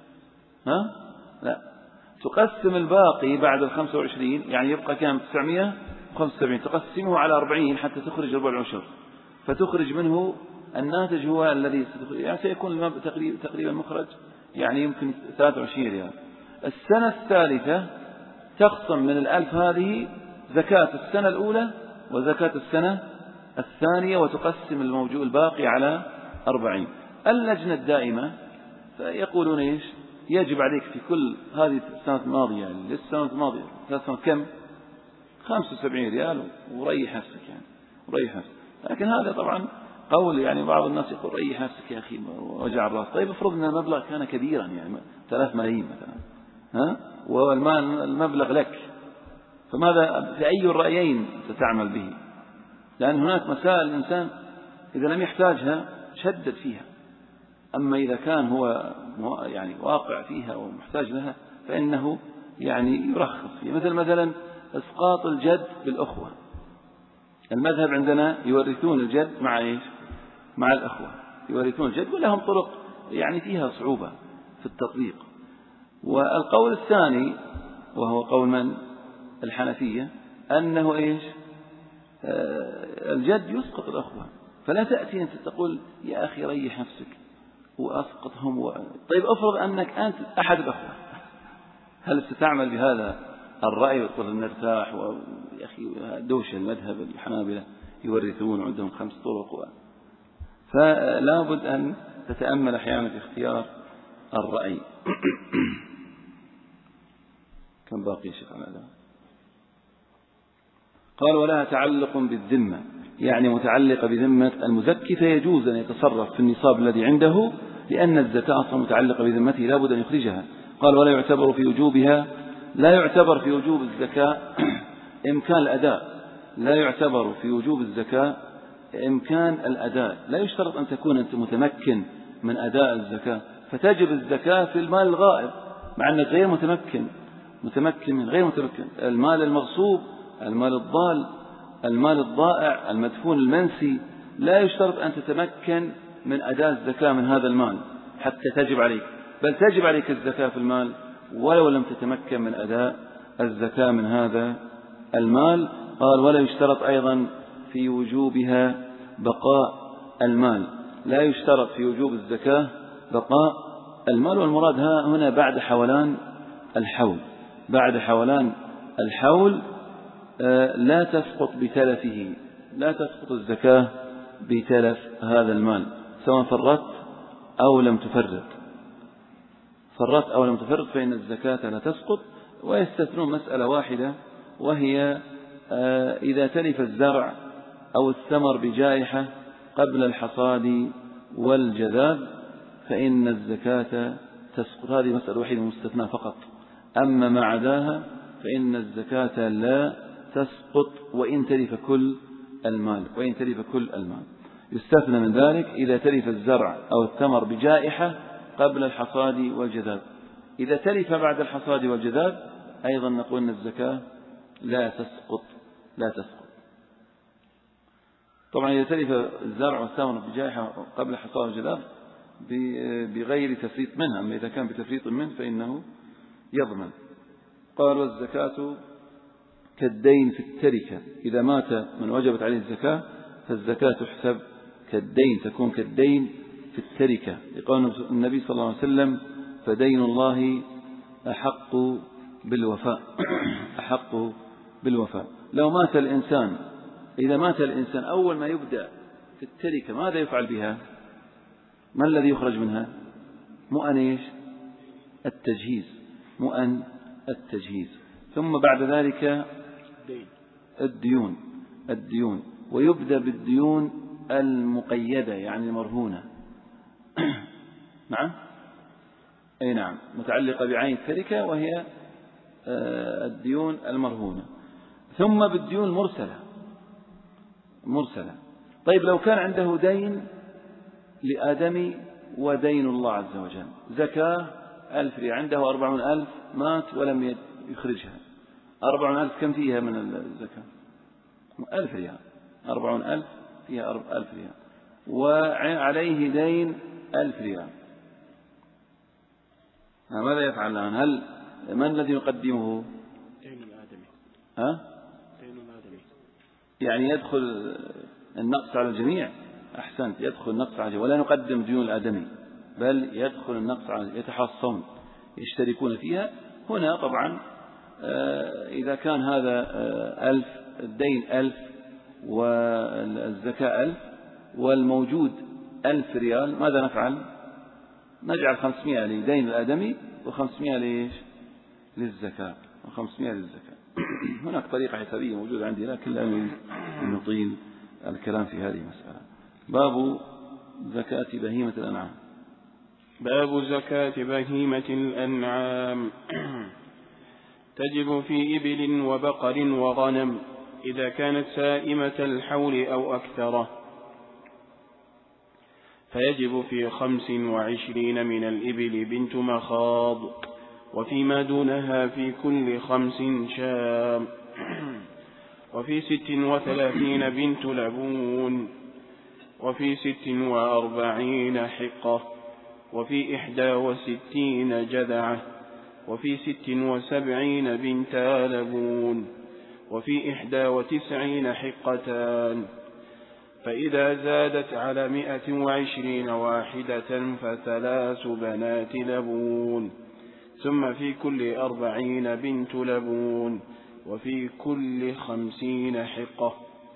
لا، تقسم الباقي بعد 25، يعني يبقى كم؟ 975، تقسمه على 40 حتى تخرج ربع العشر، فتخرج منه الناتج هو الذي يعني سيكون تقريبا مخرج يعني يمكن 23 ريال. السنة الثالثة تقسم من 1000 هذه زكاة السنة الأولى وزكاة السنة الثانية، وتقسم الموجود الباقي على 40. اللجنة الدائمة فيقولون يجب عليك في كل هذه السنة الماضية، السنة الماضية 3 سنوات كم؟ 75 ريال، وريح نفسك لكن هذا طبعا قول، يعني بعض الناس يقول ريح نفسك يا أخي وجع الرأس. طيب افرض أن المبلغ كان كبيرا، يعني 3 ملايين مثلا، والمبلغ لك، فماذا في أي الرأيين ستعمل به؟ لأن هناك مسائل الإنسان إذا لم يحتاجها شدد فيها، أما إذا كان هو يعني واقع فيها ومحتاج لها فإنه يعني يرخص فيها. مثلا إسقاط الجد بالأخوة، المذهب عندنا يورثون الجد مع إيش؟ مع الأخوة، يورثون الجد ولهم طرق يعني فيها صعوبة في التطبيق. والقول الثاني وهو قول من؟ الحنفية، أنه إيش؟ الجد يسقط الأخوة، فلا تأتي أنت تقول يا أخي ريح نفسك وأسقطهم طيب أفرض أنك أنت أحد الأخوة، هل ستعمل بهذا الرأي وتقول نرتاح يا أخي دوش المذهب الحنابلة يورثون عندهم 5 طرق فلا بد أن تتأمل أحيانا في اختيار الرأي. كم باقي شيخ على هذا؟ قال ولها تعلق بالذمة، يعني متعلقة بذمة المزكي، فيجوز أن يتصرف في النصاب الذي عنده لأن الزكاة أصلا متعلقة بذمته لا بد أن يخرجها. قال ولا يعتبر في وجوبها، لا يعتبر في وجوب الزكاة إمكان الأداء، لا يعتبر في وجوب الزكاة إمكان الأداء، لا يشترط أن تكون أنت متمكن من أداء الزكاة فتجب الزكاة في المال الغائب مع أنك غير متمكن من غير متمكن. المال المغصوب، المال الضال، المال الضائع، المدفون المنسي، لا يشترط أن تتمكن من أداء الزكاة من هذا المال حتى تجب عليك، بل تجب عليك الزكاة في المال ولو لم تتمكن من أداء الزكاة من هذا المال. قال ولا يشترط أيضا في وجوبها بقاء المال، لا يشترط في وجوب الزكاة بقاء المال، والمراد هنا بعد حولان الحول، بعد حولان الحول لا تسقط بتلفه، لا تسقط الزكاة بتلف هذا المال سواء فرطت أو لم تفرط، فرطت أو لم تفرط فإن الزكاة لا تسقط. ويستثنون مسألة واحدة وهي إذا تلف الزرع أو الثمر بجائحة قبل الحصاد والجذاب فإن الزكاة تسقط، هذه مسألة واحدة مستثنى فقط، أما ما عداها فإن الزكاة لا تسقط وإن تلف كل المال، وإن تلف كل المال. يستثنى من ذلك إذا تلف الزرع أو الثمر بجائحة قبل الحصاد والجذاب، إذا تلف بعد الحصاد والجذاب أيضا نقول أن الزكاة لا تسقط، لا تسقط. طبعا إذا تلف الزرع والثمر بجائحة قبل الحصاد والجذاب بغير تفريط منها، أما إذا كان بتفريط منه فإنه يضمن. قال والزكاة كالدين في التركة، إذا مات من وجبت عليه الزكاة فالزكاة تحسب كالدين، تكون كالدين في التركة، لقول النبي صلى الله عليه وسلم فدين الله أحق بالوفاء، أحق بالوفاء. لو مات الإنسان، إذا مات الإنسان أول ما يبدأ في التركة ماذا يفعل بها؟ ما الذي يخرج منها؟ مؤن إيش؟ التجهيز، مؤن التجهيز، ثم بعد ذلك الديون، ويبدأ بالديون المقيدة يعني المرهونة. نعم أي نعم، متعلقة بعين التركة وهي الديون المرهونة، ثم بالديون مرسلة. طيب لو كان عنده دين لآدمي ودين الله عز وجل، زكاة 1000 ريال، عنده 40,000 مات ولم يخرجها، 40,000 كم فيها من الزكاة؟ 1000 ريال، 40,000 فيها 1000 ريال، وعليه دين 1000 ريال، ماذا يفعل الآن؟ هل من الذي يقدمه؟ دين الآدمي. دين الآدمي يعني يدخل النقص على الجميع. أحسنت، يدخل النقص على الجميع، ولا نقدم ديون الآدمي بل يدخل النقص على، يتحاصون يشتركون فيها. هنا طبعا إذا كان هذا 1000 الدين 1000 والزكاة 1000 والموجود 1000 ريال، ماذا نفعل؟ نجعل 500 لدين الآدمي و500 ليش؟ للزكاة، و500 للزكاة. هناك طريقة حسابية موجودة عندي لكن لا نطيل الكلام في هذه المسألة. باب زكاة بهيمة الأنعام. باب زكاة بهيمة الأنعام. تجب في إبل وبقر وغنم إذا كانت سائمة الحول أو أكثره، فيجب في 25 من الإبل بنت مخاض، وفيما دونها في كل 5 شاة، وفي 36 بنت لبون، وفي 46 حقة، وفي 61 جذعة، وفي 76 بنتا لبون، وفي 91 حقتان. فإذا زادت على 120 واحدة ف3 بنات لبون، ثم في كل 40 بنت لبون، وفي كل 50 حقة.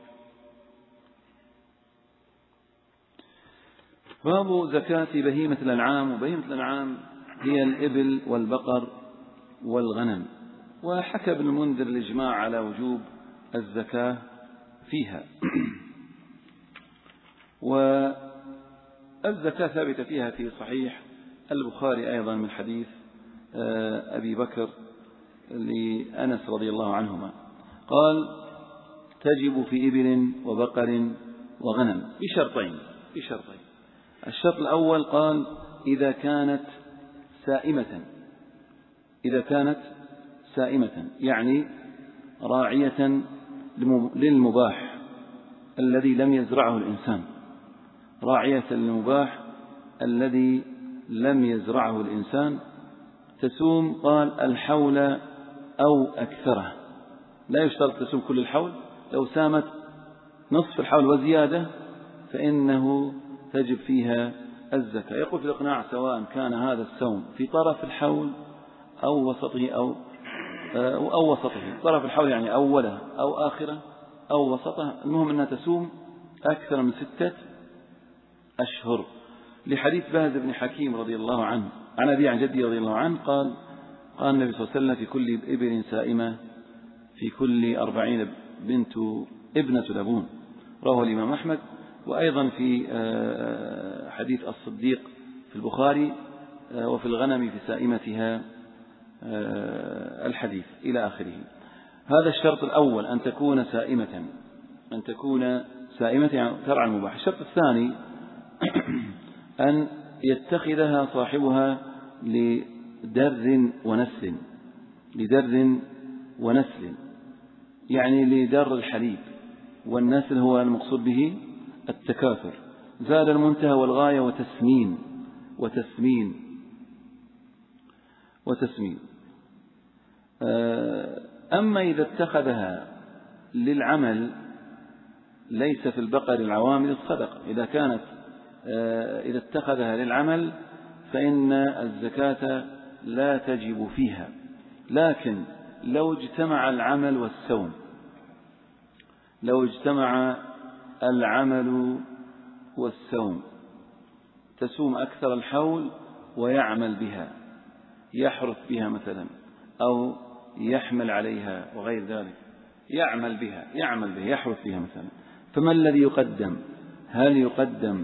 باب زكاة بهيمة الأنعام. وبهيمة الأنعام هي الإبل والبقر والغنم. وحكى ابن المنذر الإجماع على وجوب الزكاة فيها. والزكاة ثابتة فيها في صحيح البخاري أيضا من حديث أبي بكر لأنس رضي الله عنهما قال: تجب في إبل وبقر وغنم بشرطين. الشرط الأول قال: إذا كانت سائمة يعني راعية للمباح الذي لم يزرعه الإنسان، راعية للمباح الذي لم يزرعه الإنسان، تسوم قال الحول أو أكثره. لا يشترط تسوم كل الحول، لو سامت نصف الحول وزيادة فإنه تجب فيها الزكاة. يقول في الإقناع: سواء كان هذا السوم في طرف الحول أو وسطه أو وسطه. طرف الحول يعني أوله أو آخره أو وسطه، المهم أنها تسوم أكثر من 6 أشهر. لحديث باز بن حكيم رضي الله عنه عن أبي عن جدي رضي الله عنه قال النبي صلى الله عليه وسلم: في كل إبل سائمة في كل 40 ابنة لبون. رواه الإمام أحمد. وأيضا في حديث الصديق في البخاري: وفي الغنم في سائمتها الحديث إلى آخره. هذا الشرط الأول، أن تكون سائمة يعني ترعى المباح. الشرط الثاني أن يتخذها صاحبها لدر ونسل، يعني لدر الحليب، والنسل هو المقصود به التكاثر. زاد المنتهى والغاية وتسمين. أما إذا اتخذها للعمل ليس في البقر العوامل الصدقة. إذا اتخذها للعمل فإن الزكاة لا تجب فيها. لكن لو اجتمع العمل والسوم تسوم أكثر الحول ويعمل بها، يحرث بها مثلا أو يحمل عليها وغير ذلك، يعمل بها يحرث بها مثلا. فما الذي يقدم؟ هل يقدم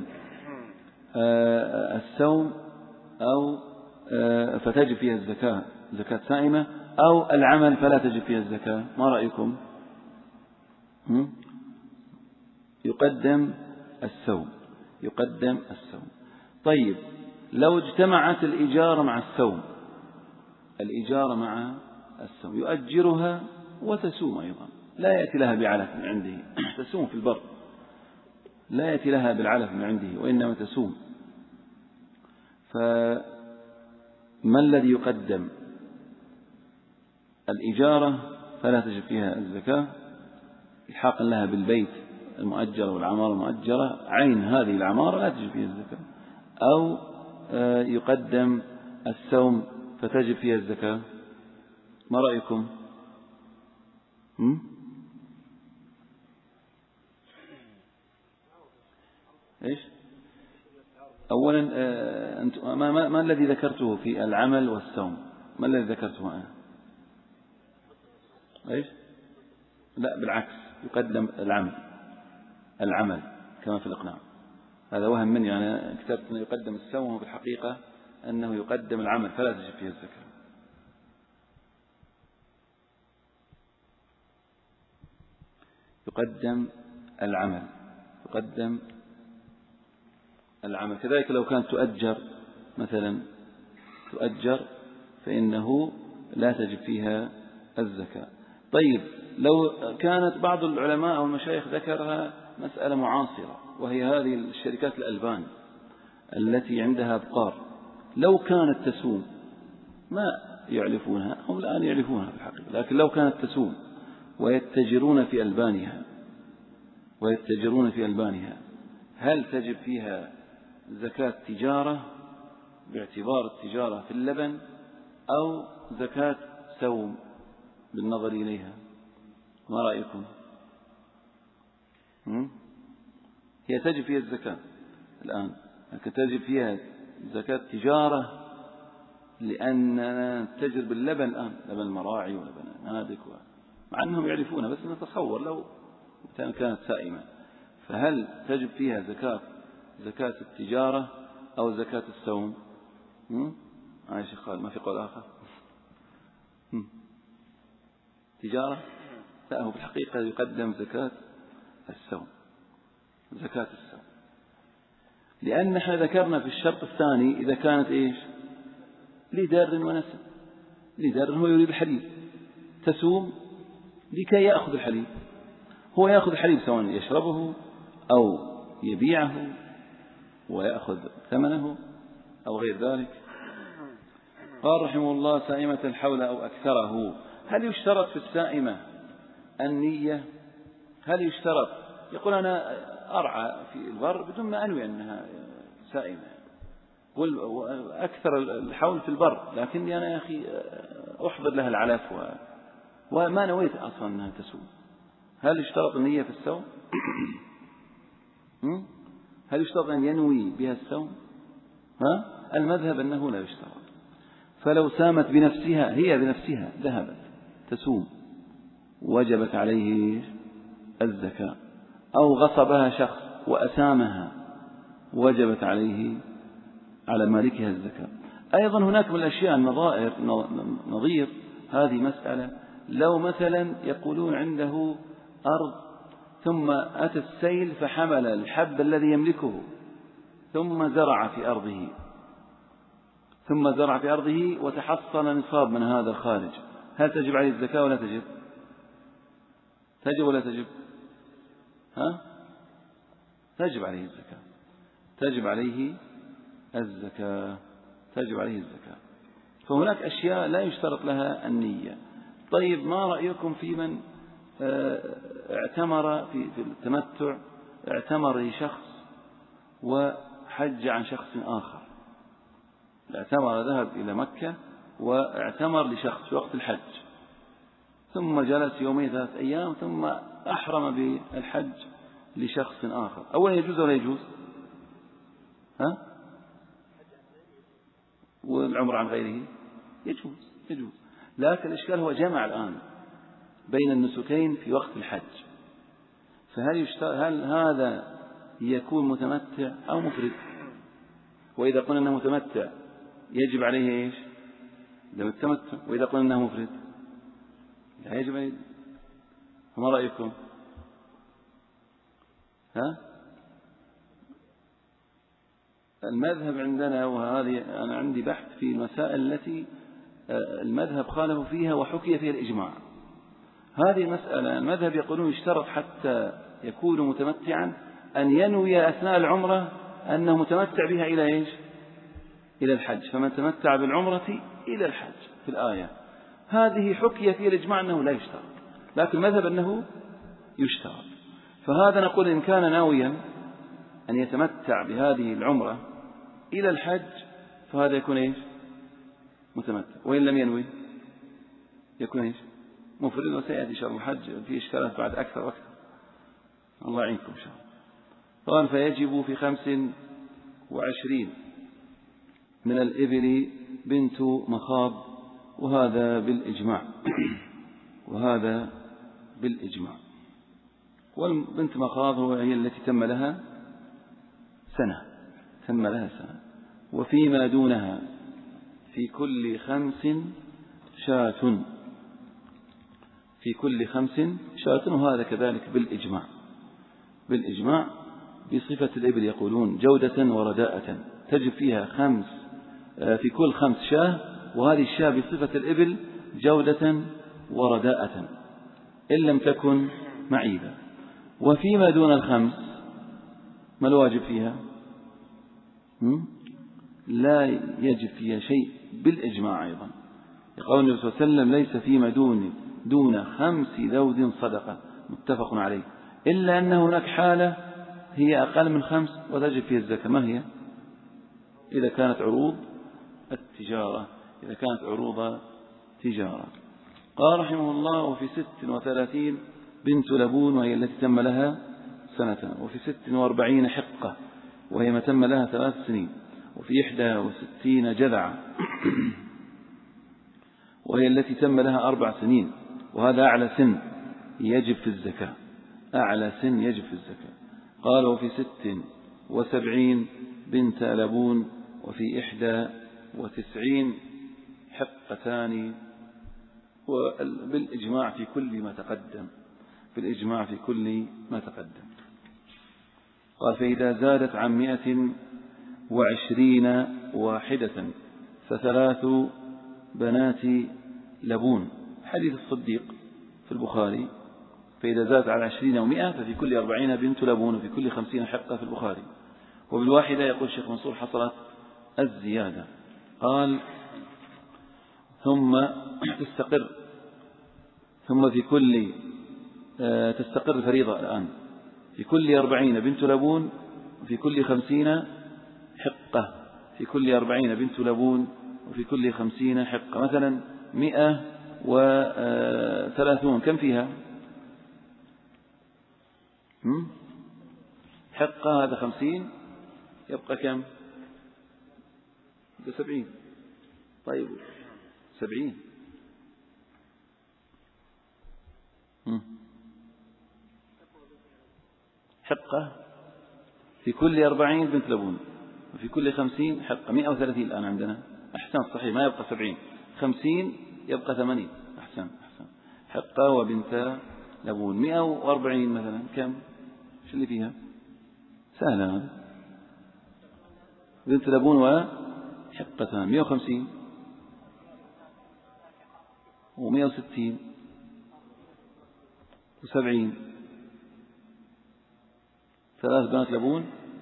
السوم أو فتجب فيها الزكاة زكاة سائمة، أو العمل فلا تجب فيها الزكاة؟ ما رأيكم؟ يقدم السوم. طيب، لو اجتمعت الإجارة مع السوم يؤجرها وتسوم أيضا، لا يأتي لها بعلف من عنده، تسوم في البر، لا يأتي لها بالعلف من عنده وإنما تسوم. فما الذي يقدم؟ الإجارة فلا تجب فيها الزكاة الحاقا لها بالبيت المؤجر والعمارة المؤجرة، عين هذه العمارة لا تجب فيها الزكاة. أو يقدم السوم فتجب فيها الزكاة. ما رأيكم؟ إيش؟ أولا ما الذي ذكرته في العمل والسوم؟ ما الذي ذكرته أنا؟ إيش؟ لا، بالعكس، يقدم العمل كما في الإقناع. هذا وهم مني، أنا كتبت أنه يقدم السوم، وفي الحقيقة أنه يقدم العمل فلا تجب فيه الزكاة. يقدم العمل. كذلك لو كانت تؤجر مثلا، فإنه لا تجب فيها الزكاة. طيب لو كانت بعض العلماء أو المشايخ ذكرها مسألة معاصرة، وهي هذه الشركات الألبان التي عندها أبقار، لو كانت تسوم، ما يعلفونها، هم الآن يعلفونها في الحقيقة، لكن لو كانت تسوم ويتجرون في ألبانها، هل تجب فيها زكاة تجارة باعتبار التجارة في اللبن، أو زكاة سوم بالنظر إليها؟ ما رأيكم؟ هي تجب فيها الزكاة الآن، لكن تجب فيها زكاة تجارة لأننا نتجر باللبن الآن، لبن المراعي ولبن النادك، مع أنهم يعرفونها، بس نتصور لو كانت سائمة، فهل تجب فيها زكاة التجارة أو زكاة السوم؟ شيخ خالد، ما في قول آخر؟ تجارة؟ لا، هو في الحقيقة يقدم زكاة السوم، لأن احنا ذكرنا في الشرط الثاني إذا كانت إيش؟ لدار ونسب. لدار هو يريد الحليب، تسوم لكي يأخذ الحليب، هو يأخذ الحليب سواء يشربه أو يبيعه ويأخذ ثمنه أو غير ذلك. قال رحمه الله: سائمة الحول أو أكثره. هل يشترط في السائمة النية؟ هل يشترط؟ يقول أنا أرعى في البر بدون ما أنوي أنها سائمة، أكثر الحول في البر، لكني أنا يا أخي أحضر لها العلف وما نويت أصلا أنها تسوم. هل يشترط النية في السوم؟ هل يشترط أن ينوي بها السوم؟ المذهب أنه لا يشترط. فلو سامت بنفسها، هي بنفسها ذهبت تسوم، وجبت عليه الزكاة، أو غصبها شخص وأسامها، وجبت على مالكها الزكاة. أيضا هناك من الأشياء النظائر نظير هذه مسألة. لو مثلا يقولون عنده أرض ثم أتى السيل فحمل الحب الذي يملكه ثم زرع في أرضه وتحصل نصاب من هذا الخارج، هل تجب عليه الزكاة ولا تجب؟ تجب ولا تجب؟ تجب عليه الزكاة. تجب عليه الزكاة. فهناك أشياء لا يشترط لها النية. طيب ما رأيكم في من اعتمر في التمتع، اعتمر لشخص وحج عن شخص آخر، اعتمر ذهب إلى مكة واعتمر لشخص في وقت الحج، ثم جلس 2-3 أيام ثم أحرم بالحج لشخص آخر، أولا يجوز ولا يجوز؟ والعمر عن غيره يجوز. لكن الإشكال هو جمع الآن بين النسكين في وقت الحج، هل هذا يكون متمتع أو مفرد؟ وإذا قلنا أنه متمتع يجب عليه إيش؟ دم التمتع، وإذا قلنا أنه مفرد لا يجب عليه. فما رأيكم؟ المذهب عندنا، وهذه أنا عندي بحث في المسائل التي المذهب خالف فيها وحكي فيها الإجماع. هذه المسألة المذهب يقولون يشترط حتى يكون متمتعا أن ينوي أثناء العمرة أنه متمتع بها إلى إيش؟ إلى الحج، فمن تمتع بالعمرة إلى الحج في الآية هذه حكي فيها الإجماع أنه لا يشترط، لكن المذهب أنه يشترط. فهذا نقول إن كان ناويا أن يتمتع بهذه العمرة إلى الحج فهذا يكون إيش؟ متمتع، وإن لم ينوي يكون إيش؟ مفرد. وسيأتي شهر الحج في إشكالات بعد أكثر وأكثر، الله يعينكم إن شاء الله. قال: فيجب في 25 من الإبل بنت مخاض، وهذا بالإجماع. والبنت مخاض هي التي تم لها سنة، وفيما دونها في كل 5 شاة، في كل 5 شاة، وهذا كذلك بالإجماع بصفة الإبل، يقولون جودة ورداءة، تجب فيها في كل 5 شاة، وهذه الشاة بصفة الإبل جودة ورداءة إن لم تكن معيبة. وفيما دون 5 ما الواجب فيها؟ لا يجب فيها شيء بالإجماع أيضا. يقول النبي صلى الله عليه وسلم: ليس فيما دون 5 ذود صدقة، متفق عليه، إلا أن هناك حالة هي أقل من 5 وتجب فيها الزكاة. ما هي؟ إذا كانت عروض التجارة، قال رحمه الله: وفي 36 بنت لبون وهي التي تم لها 1 سنة، وفي 46 حقة وهي ما تم لها 3 سنين، وفي 61 جذعة وهي التي تم لها 4 سنين، وهذا أعلى سن يجب في الزكاة، قال: وفي 76 بنت لبون، وفي 91 حقتان، بالإجماع في كل ما تقدم، قال: فإذا زادت عن 120 واحدة ف3 بنات لبون، حديث الصديق في البخاري: فإذا زادت على 20 و100 ففي كل 40 بنت لبون، وفي كل 50 حقة في البخاري. وبالواحدة يقول الشيخ منصور حصلت الزيادة. قال: ثم في كل تستقر الفريضة الآن في كل 40 بنت لبون، وفي كل 50 حقة، في كل 40 بنت لبون، وفي كل 50 حقة. مثلا 130 كم فيها؟ حقة، هذا 50 يبقى كم؟ 70. طيب 70 حقة في كل 40 بنت لبون، وفي كل 50 حقة. 130 الآن عندنا. أحسن، صحيح، ما يبقى 70. 50 يبقى 80. أحسن. حقة وبنت لبون. 140 مثلا كم؟ شو اللي فيها؟ سهلة. بنت لبون وحقتان. 150 و160 و70. 3 بنات لبون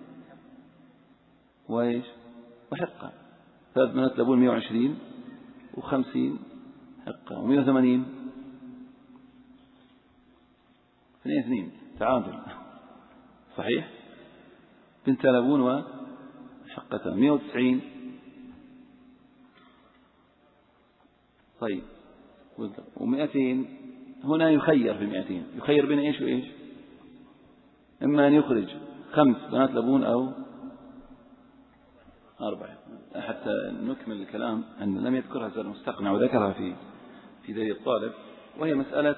وإيش؟ وحقة. 3 بنات لبون 120 و50 حقة، و180 2 تعادل. صحيح. بنت لبون وحقتان 190. طيب، و200. هنا يخير في 200، يخير بين إيش وإيش؟ إما أن يخرج 5 بنات لبون أو 4. حتى نكمل الكلام أن لم يذكرها زال المستقنع وذكرها في دليل الطالب، وهي مسألة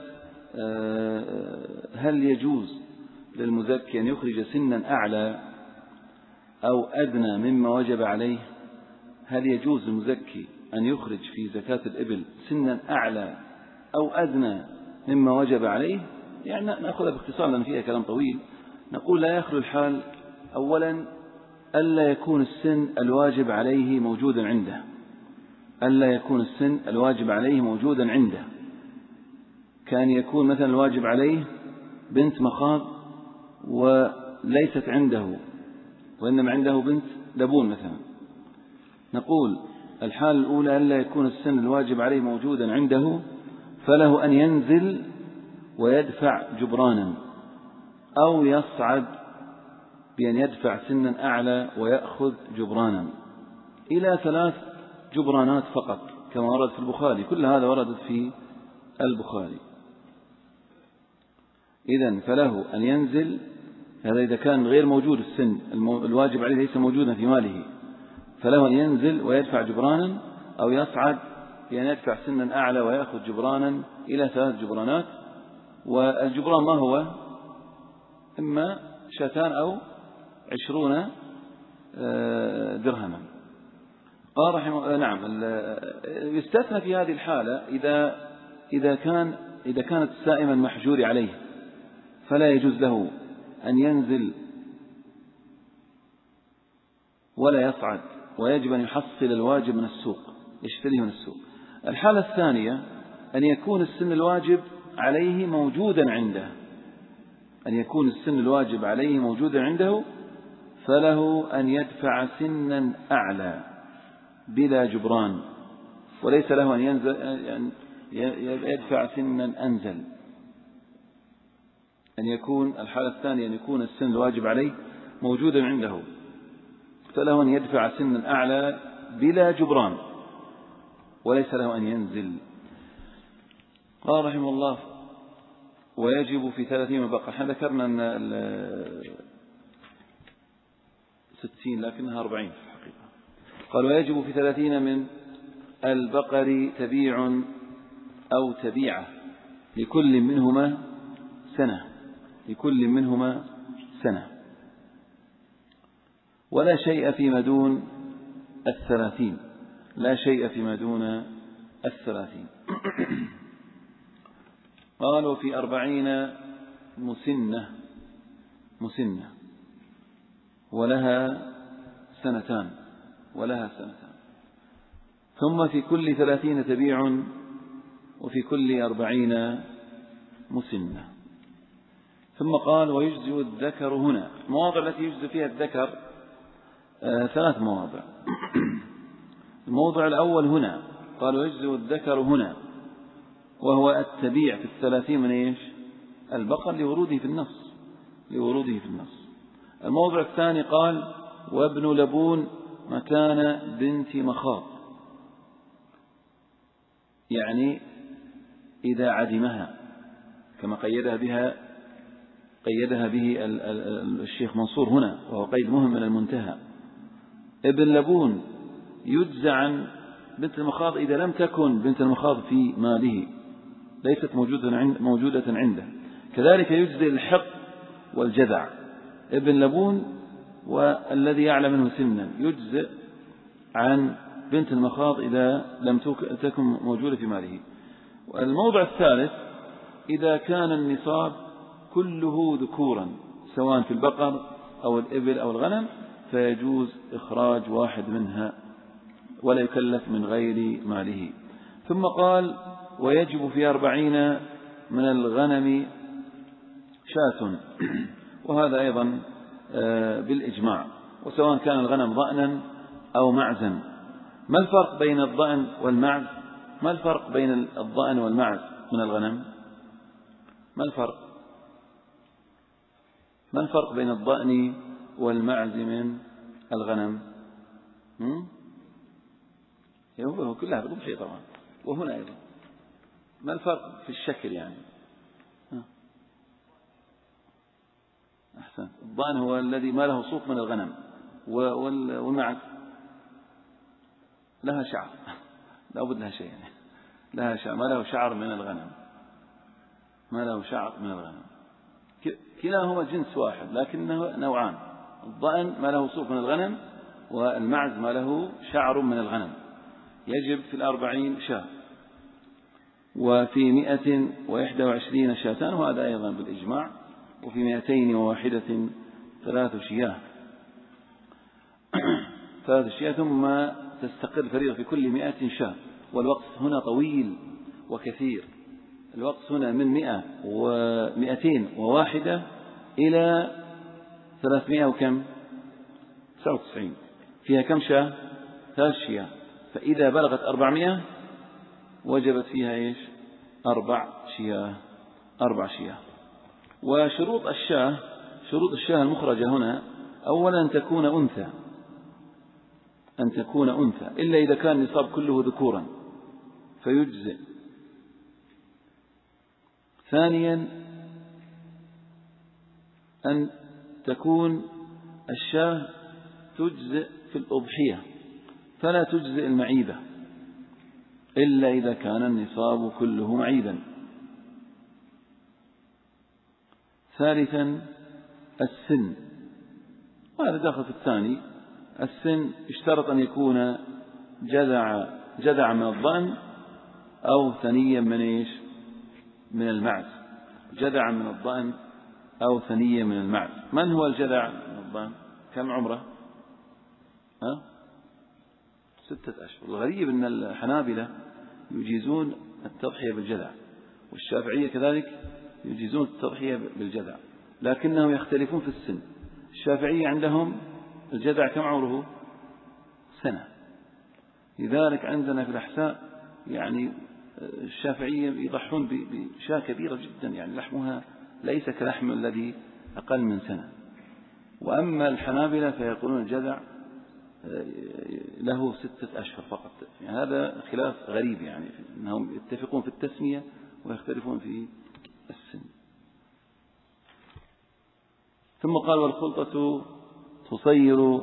هل يجوز للمزكي أن يخرج سنا أعلى أو أدنى مما وجب عليه؟ هل يجوز للمزكي أن يخرج في زكاة الإبل سنا أعلى أو أدنى مما وجب عليه؟ يعني نأخذها باختصار لأن فيها كلام طويل. نقول: لا يخلو الحال أولا ألا يكون السن الواجب عليه موجودا عنده، كان يكون مثلا الواجب عليه بنت مخاض وليست عنده، وإنما عنده بنت لبون مثلا. نقول: الحال الأولى ألا يكون السن الواجب عليه موجودا عنده، فله أن ينزل ويدفع جبرانا، أو يصعد بأن يدفع سنا أعلى ويأخذ جبرانا إلى 3 جبرانات فقط كما ورد في البخاري. كل هذا وردت في البخاري. إذن فله أن ينزل، هذا إذا كان غير موجود السن الواجب عليه ليس موجودا في ماله، فله أن ينزل ويدفع جبرانا، أو يصعد بأن يدفع سنا أعلى ويأخذ جبرانا إلى 3 جبرانات. والجبران ما هو؟ إما 2 أو 20 درهما. قال رحمه نعم يستثنى في هذه الحالة إذا كانت السائمة المحجور عليه، فلا يجوز له أن ينزل ولا يصعد، ويجب أن يحصل الواجب من السوق، يشتريه من السوق. الحالة الثانية أن يكون السن الواجب عليه موجودا عنده، أن يكون السن الواجب عليه موجودا عنده، فله أن يدفع سنا أعلى بلا جبران، وليس له أن يدفع سنا أنزل. أن يكون الحالة الثانية أن يكون السن الواجب عليه موجودا عنده، فله أن يدفع سنا أعلى بلا جبران، وليس له أن ينزل. قال رحمه الله ويجب في 30 بقرة. احنا ذكرنا أن 60 لكنها 40 في الحقيقة. قال ويجب في 30 من البقر تبيع أو تبيعة لكل منهما سنة، ولا شيء فيما دون 30. قال وفي 40 مسنة ولها سنتان، ثم في كل 30 تبيع، وفي كل 40 مسنة. ثم قال ويجزئ الذكر هنا. المواضع التي يجزئ فيها الذكر 3 مواضع. الموضع الأول هنا، قال ويجزئ الذكر هنا، وهو التبيع في 30 من إيش؟ البقر، لوروده في النص. الموضع الثاني قال وابن لبون مكان بنت مخاض، يعني إذا عدمها، كما قيدها به الشيخ منصور هنا، وهو قيد مهم من المنتهى. ابن لبون يجزى عن بنت المخاض إذا لم تكن بنت المخاض في ماله، ليست موجودة عنده. كذلك يجزي الحق والجذع. ابن لبون والذي يعلى منه سنا يجزئ عن بنت المخاض إذا لم تكن موجودة في ماله. الموضع الثالث إذا كان النصاب كله ذكورا، سواء في البقر أو الإبل أو الغنم، فيجوز إخراج واحد منها ولا يكلف من غير ماله. ثم قال ويجب في 40 من الغنم شاة، وهذا أيضا بالإجماع، وسواء كان الغنم ضأنا أو معزا. ما الفرق بين الضأن والمعز؟ ما الفرق بين الضأن والمعز من الغنم؟ ما الفرق بين الضأن والمعز من الغنم؟ هو كلها بالضبط طبعا. وهنا أيضا ما الفرق في الشكل يعني؟ أحسن. الضأن هو الذي ما له صوف من الغنم، والمعز لها شعر، لا بد لها شيء يعني، لها شعر، ما له شعر من الغنم. كلاهما جنس واحد لكنه نوعان. الضأن ما له صوف من الغنم، والمعز ما له شعر من الغنم. يجب في 40 شاة، وفي 121 شاتان، وهذا أيضا بالإجماع. وفي 201 3 شياه، ثم تستقر الفريضة في كل 100 شاة. والوقت هنا طويل وكثير. الوقت هنا من 201 إلى 300 وكم 99. فيها كم شاة؟ 3 شياه. فإذا بلغت 400 وجبت فيها إيش؟ 4 شياه. وشروط الشاة المخرجة هنا: أولا أن تكون أنثى، إلا إذا كان النصاب كله ذكورا فيجزئ. ثانيا أن تكون الشاة تجزئ في الأضحية، فلا تجزئ المعيبة إلا إذا كان النصاب كله معيبا. ثالثا السن، وهذا داخل في الثاني. السن اشترط أن يكون جذع من الضأن أو ثنيا من إيش؟ من المعز. جذع من الضأن أو ثنيا من المعز. من هو الجذع من الضأن؟ كم عمره؟ 6 أشهر. الغريب أن الحنابلة يجيزون التضحية بالجذع، والشافعية كذلك يجيزون التضحية بالجذع، لكنهم يختلفون في السن. الشافعية عندهم الجذع كم عمره؟ 1 سنة. لذلك عندنا في الأحساء يعني الشافعية يضحون بشاة كبيرة جدا، يعني لحمها ليس كلحم الذي أقل من 1 سنة. وأما الحنابلة فيقولون الجذع له 6 أشهر فقط. يعني هذا خلاف غريب، يعني أنهم يتفقون في التسمية ويختلفون في السن. ثم قال: والخلطة تصير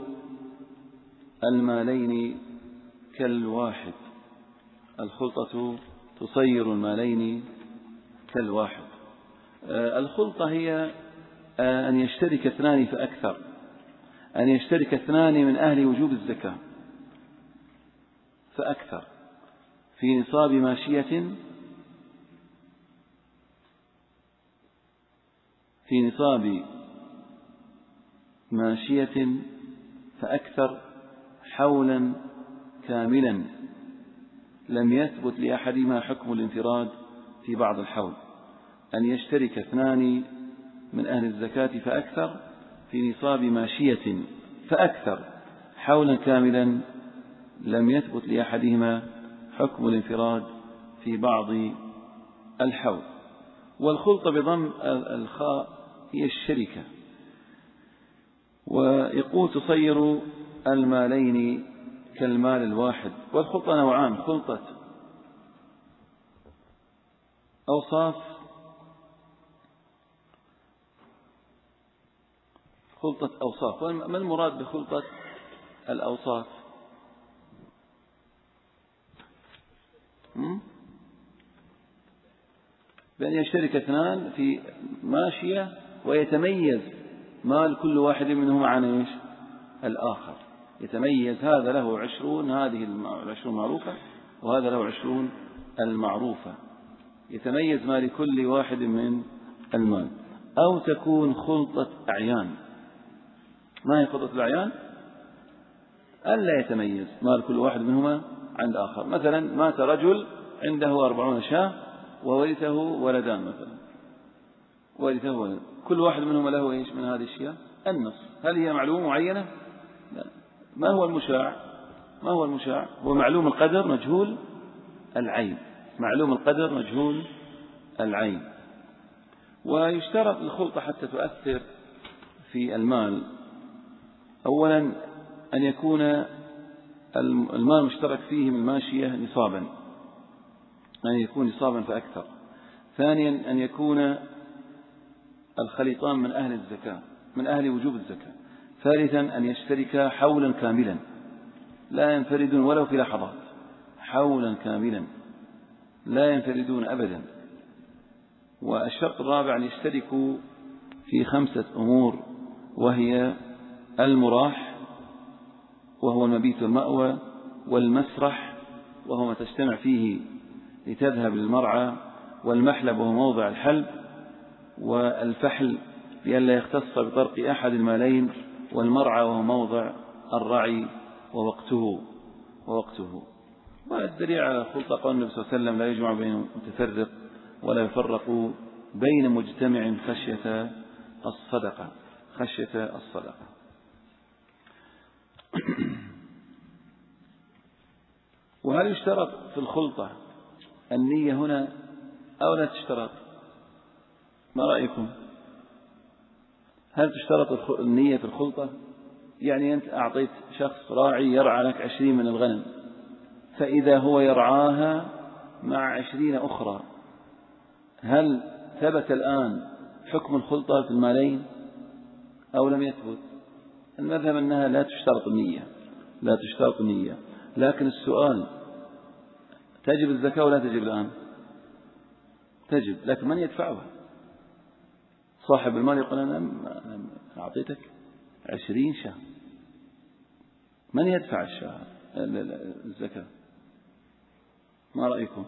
المالين كالواحد. الخلطة تصير المالين كالواحد. الخلطة هي أن يشترك 2 فأكثر، أن يشترك 2 من أهل وجوب الزكاة فأكثر في نصاب ماشية، في نصاب ماشية فأكثر حولا كاملا لم يثبت لأحدهما حكم الانفراد في بعض الحول. أن يشترك 2 من أهل الزكاة فأكثر في نصاب ماشية فأكثر حولا كاملا لم يثبت لأحدهما حكم الانفراد في بعض الحول. والخلطة بضم الخاء هي الشركة. ويقول: تصير المالين كالمال الواحد. والخلطة نوعان: خلطة أوصاف، خلطة أوصاف. ما المراد بخلطة الأوصاف؟ بأن يشترك 2 في ماشية ويتميز مال كل واحد منهما عن إيش؟ الآخر. يتميز، هذا له 20، هذه 20 معروفة، وهذا له 20 المعروفة. يتميز مال كل واحد من المال. أو تكون خلطة أعيان. ما هي خلطة الأعيان؟ ألا يتميز مال كل واحد منهما عن الآخر. مثلا مات رجل عنده 40 شاة وورثه ولدان، مثلا ورثه ولد، كل واحد منهما له إيش من هذه الشياء؟ النصف. هل هي معلومة معينة؟ لا. ما هو المشاع؟ ما هو المشاع؟ هو معلوم القدر مجهول العين. معلوم القدر مجهول العين. ويشترط الخلطة حتى تؤثر في المال: أولا أن يكون المال المشترك فيه من الماشية نصابا، أن يكون نصابا فأكثر. ثانيا أن يكون الخليطان من أهل الزكاة، من أهل وجوب الزكاة. ثالثا أن يشتركا حولا كاملا لا ينفردون ولو في لحظات، حولا كاملا لا ينفردون أبدا. والشرط الرابع أن يشتركوا في 5 أمور، وهي المراح وهو المبيت والمأوى، والمسرح وهو ما تجتمع فيه لتذهب للمرعى، والمحلب وهو موضع الحلب، والفحل لئلا يختص بطرق أحد المالين، والمرعى وهو موضع الرعي ووقته. والدليل على الخلطة قول النبي صلى الله عليه وسلم: لا يجمع بين متفرق ولا يفرق بين مجتمع خشية الصدقة. وهل يشترط في الخلطة النية هنا أو لا تشترط؟ ما رأيكم؟ هل تشترط النية في الخلطة؟ يعني أنت أعطيت شخص راعي يرعى لك 20 من الغنم، فإذا هو يرعاها مع 20 أخرى، هل ثبت الآن حكم الخلطة في المالين أو لم يثبت؟ المذهب أنها لا تشترط النية. لكن السؤال: تجب الزكاة ولا تجب الآن؟ تجب، لكن من يدفعها؟ صاحب المال يقول: أنا أعطيتك 20 شاة، من يدفع الشاة؟ الزكاة؟ ما رأيكم؟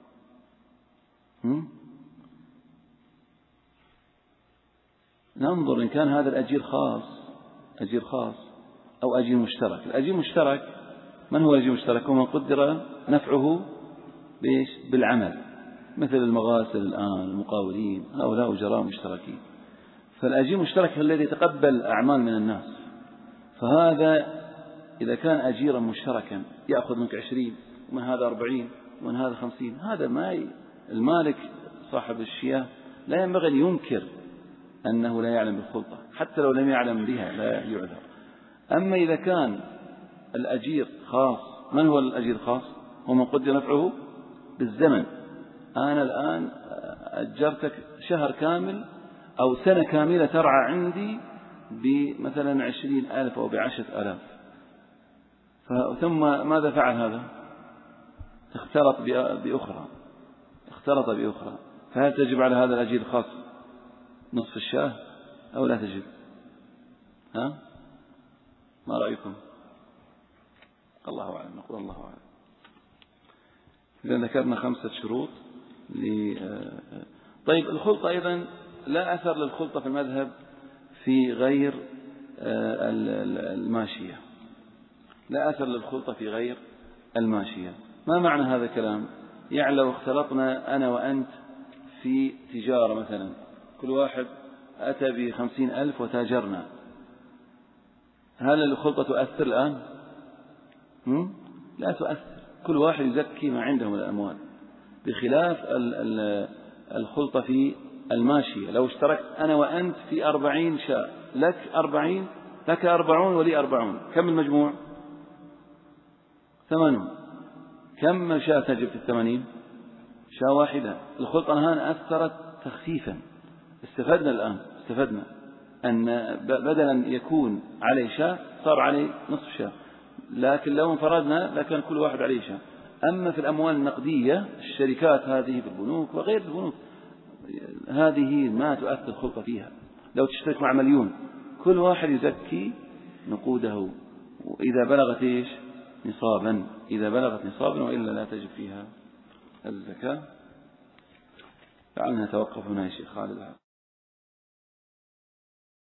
ننظر إن كان هذا الأجير خاص أو أجير مشترك. الأجير مشترك، من هو الأجير مشترك؟ هو من قدر نفعه بالعمل، مثل المغاسل الآن، المقاولين، هؤلاء أجراء مشتركين. فالأجير مشترك الذي يتقبل أعمال من الناس، فهذا إذا كان أجيرا مشتركا يأخذ منك 20 ومن هذا 40 ومن هذا 50، هذا ما المالك صاحب الشياه لا ينبغي أن ينكر أنه لا يعلم بالخلطة، حتى لو لم يعلم بها لا يعذر. أما إذا كان الأجير خاص، من هو الأجير خاص؟ هو من قدر نفعه بالزمن. أنا الآن أجرتك شهر كامل أو سنة كاملة ترعى عندي بمثلا 20,000 أو ب10,000، ثم ماذا فعل هذا؟ اختلط بأخرى، فهل تجب على هذا الأجير الخاص نصف الشاه أو لا تجب؟ ما رأيكم؟ الله أعلم. نقول الله أعلم. إذا ذكرنا 5 شروط طيب الخلطة أيضا لا أثر للخلطة في المذهب في غير الماشية، لا أثر للخلطة في غير الماشية. ما معنى هذا الكلام؟ يعني لو اختلطنا أنا وأنت في تجارة مثلا، كل واحد أتى ب50,000 وتاجرنا، هل الخلطة تؤثر الآن؟ لا تؤثر، كل واحد يزكي ما عنده من الأموال، بخلاف الخلطة في الماشية. لو اشتركت أنا وأنت في 40 شاة، لك 40 ولي 40، كم المجموع؟ 80. كم شاة تجب في 80؟ شاة واحدة. الخلطة الآن أثرت تخفيفا. استفدنا أن بدلا يكون عليه شاة صار عليه نصف شاة، لكن لو انفردنا لكان كل واحد عليه شاة. أما في الأموال النقدية، الشركات هذه في البنوك وغير البنوك، هذه ما تؤثر الخلطة فيها. لو تشترك مع 1,000,000 كل واحد يزكي نقوده، وإذا بلغت نصابا، وإلا لا تجب فيها الزكاة. لعلنا نتوقف هنا يا شيخ خالد.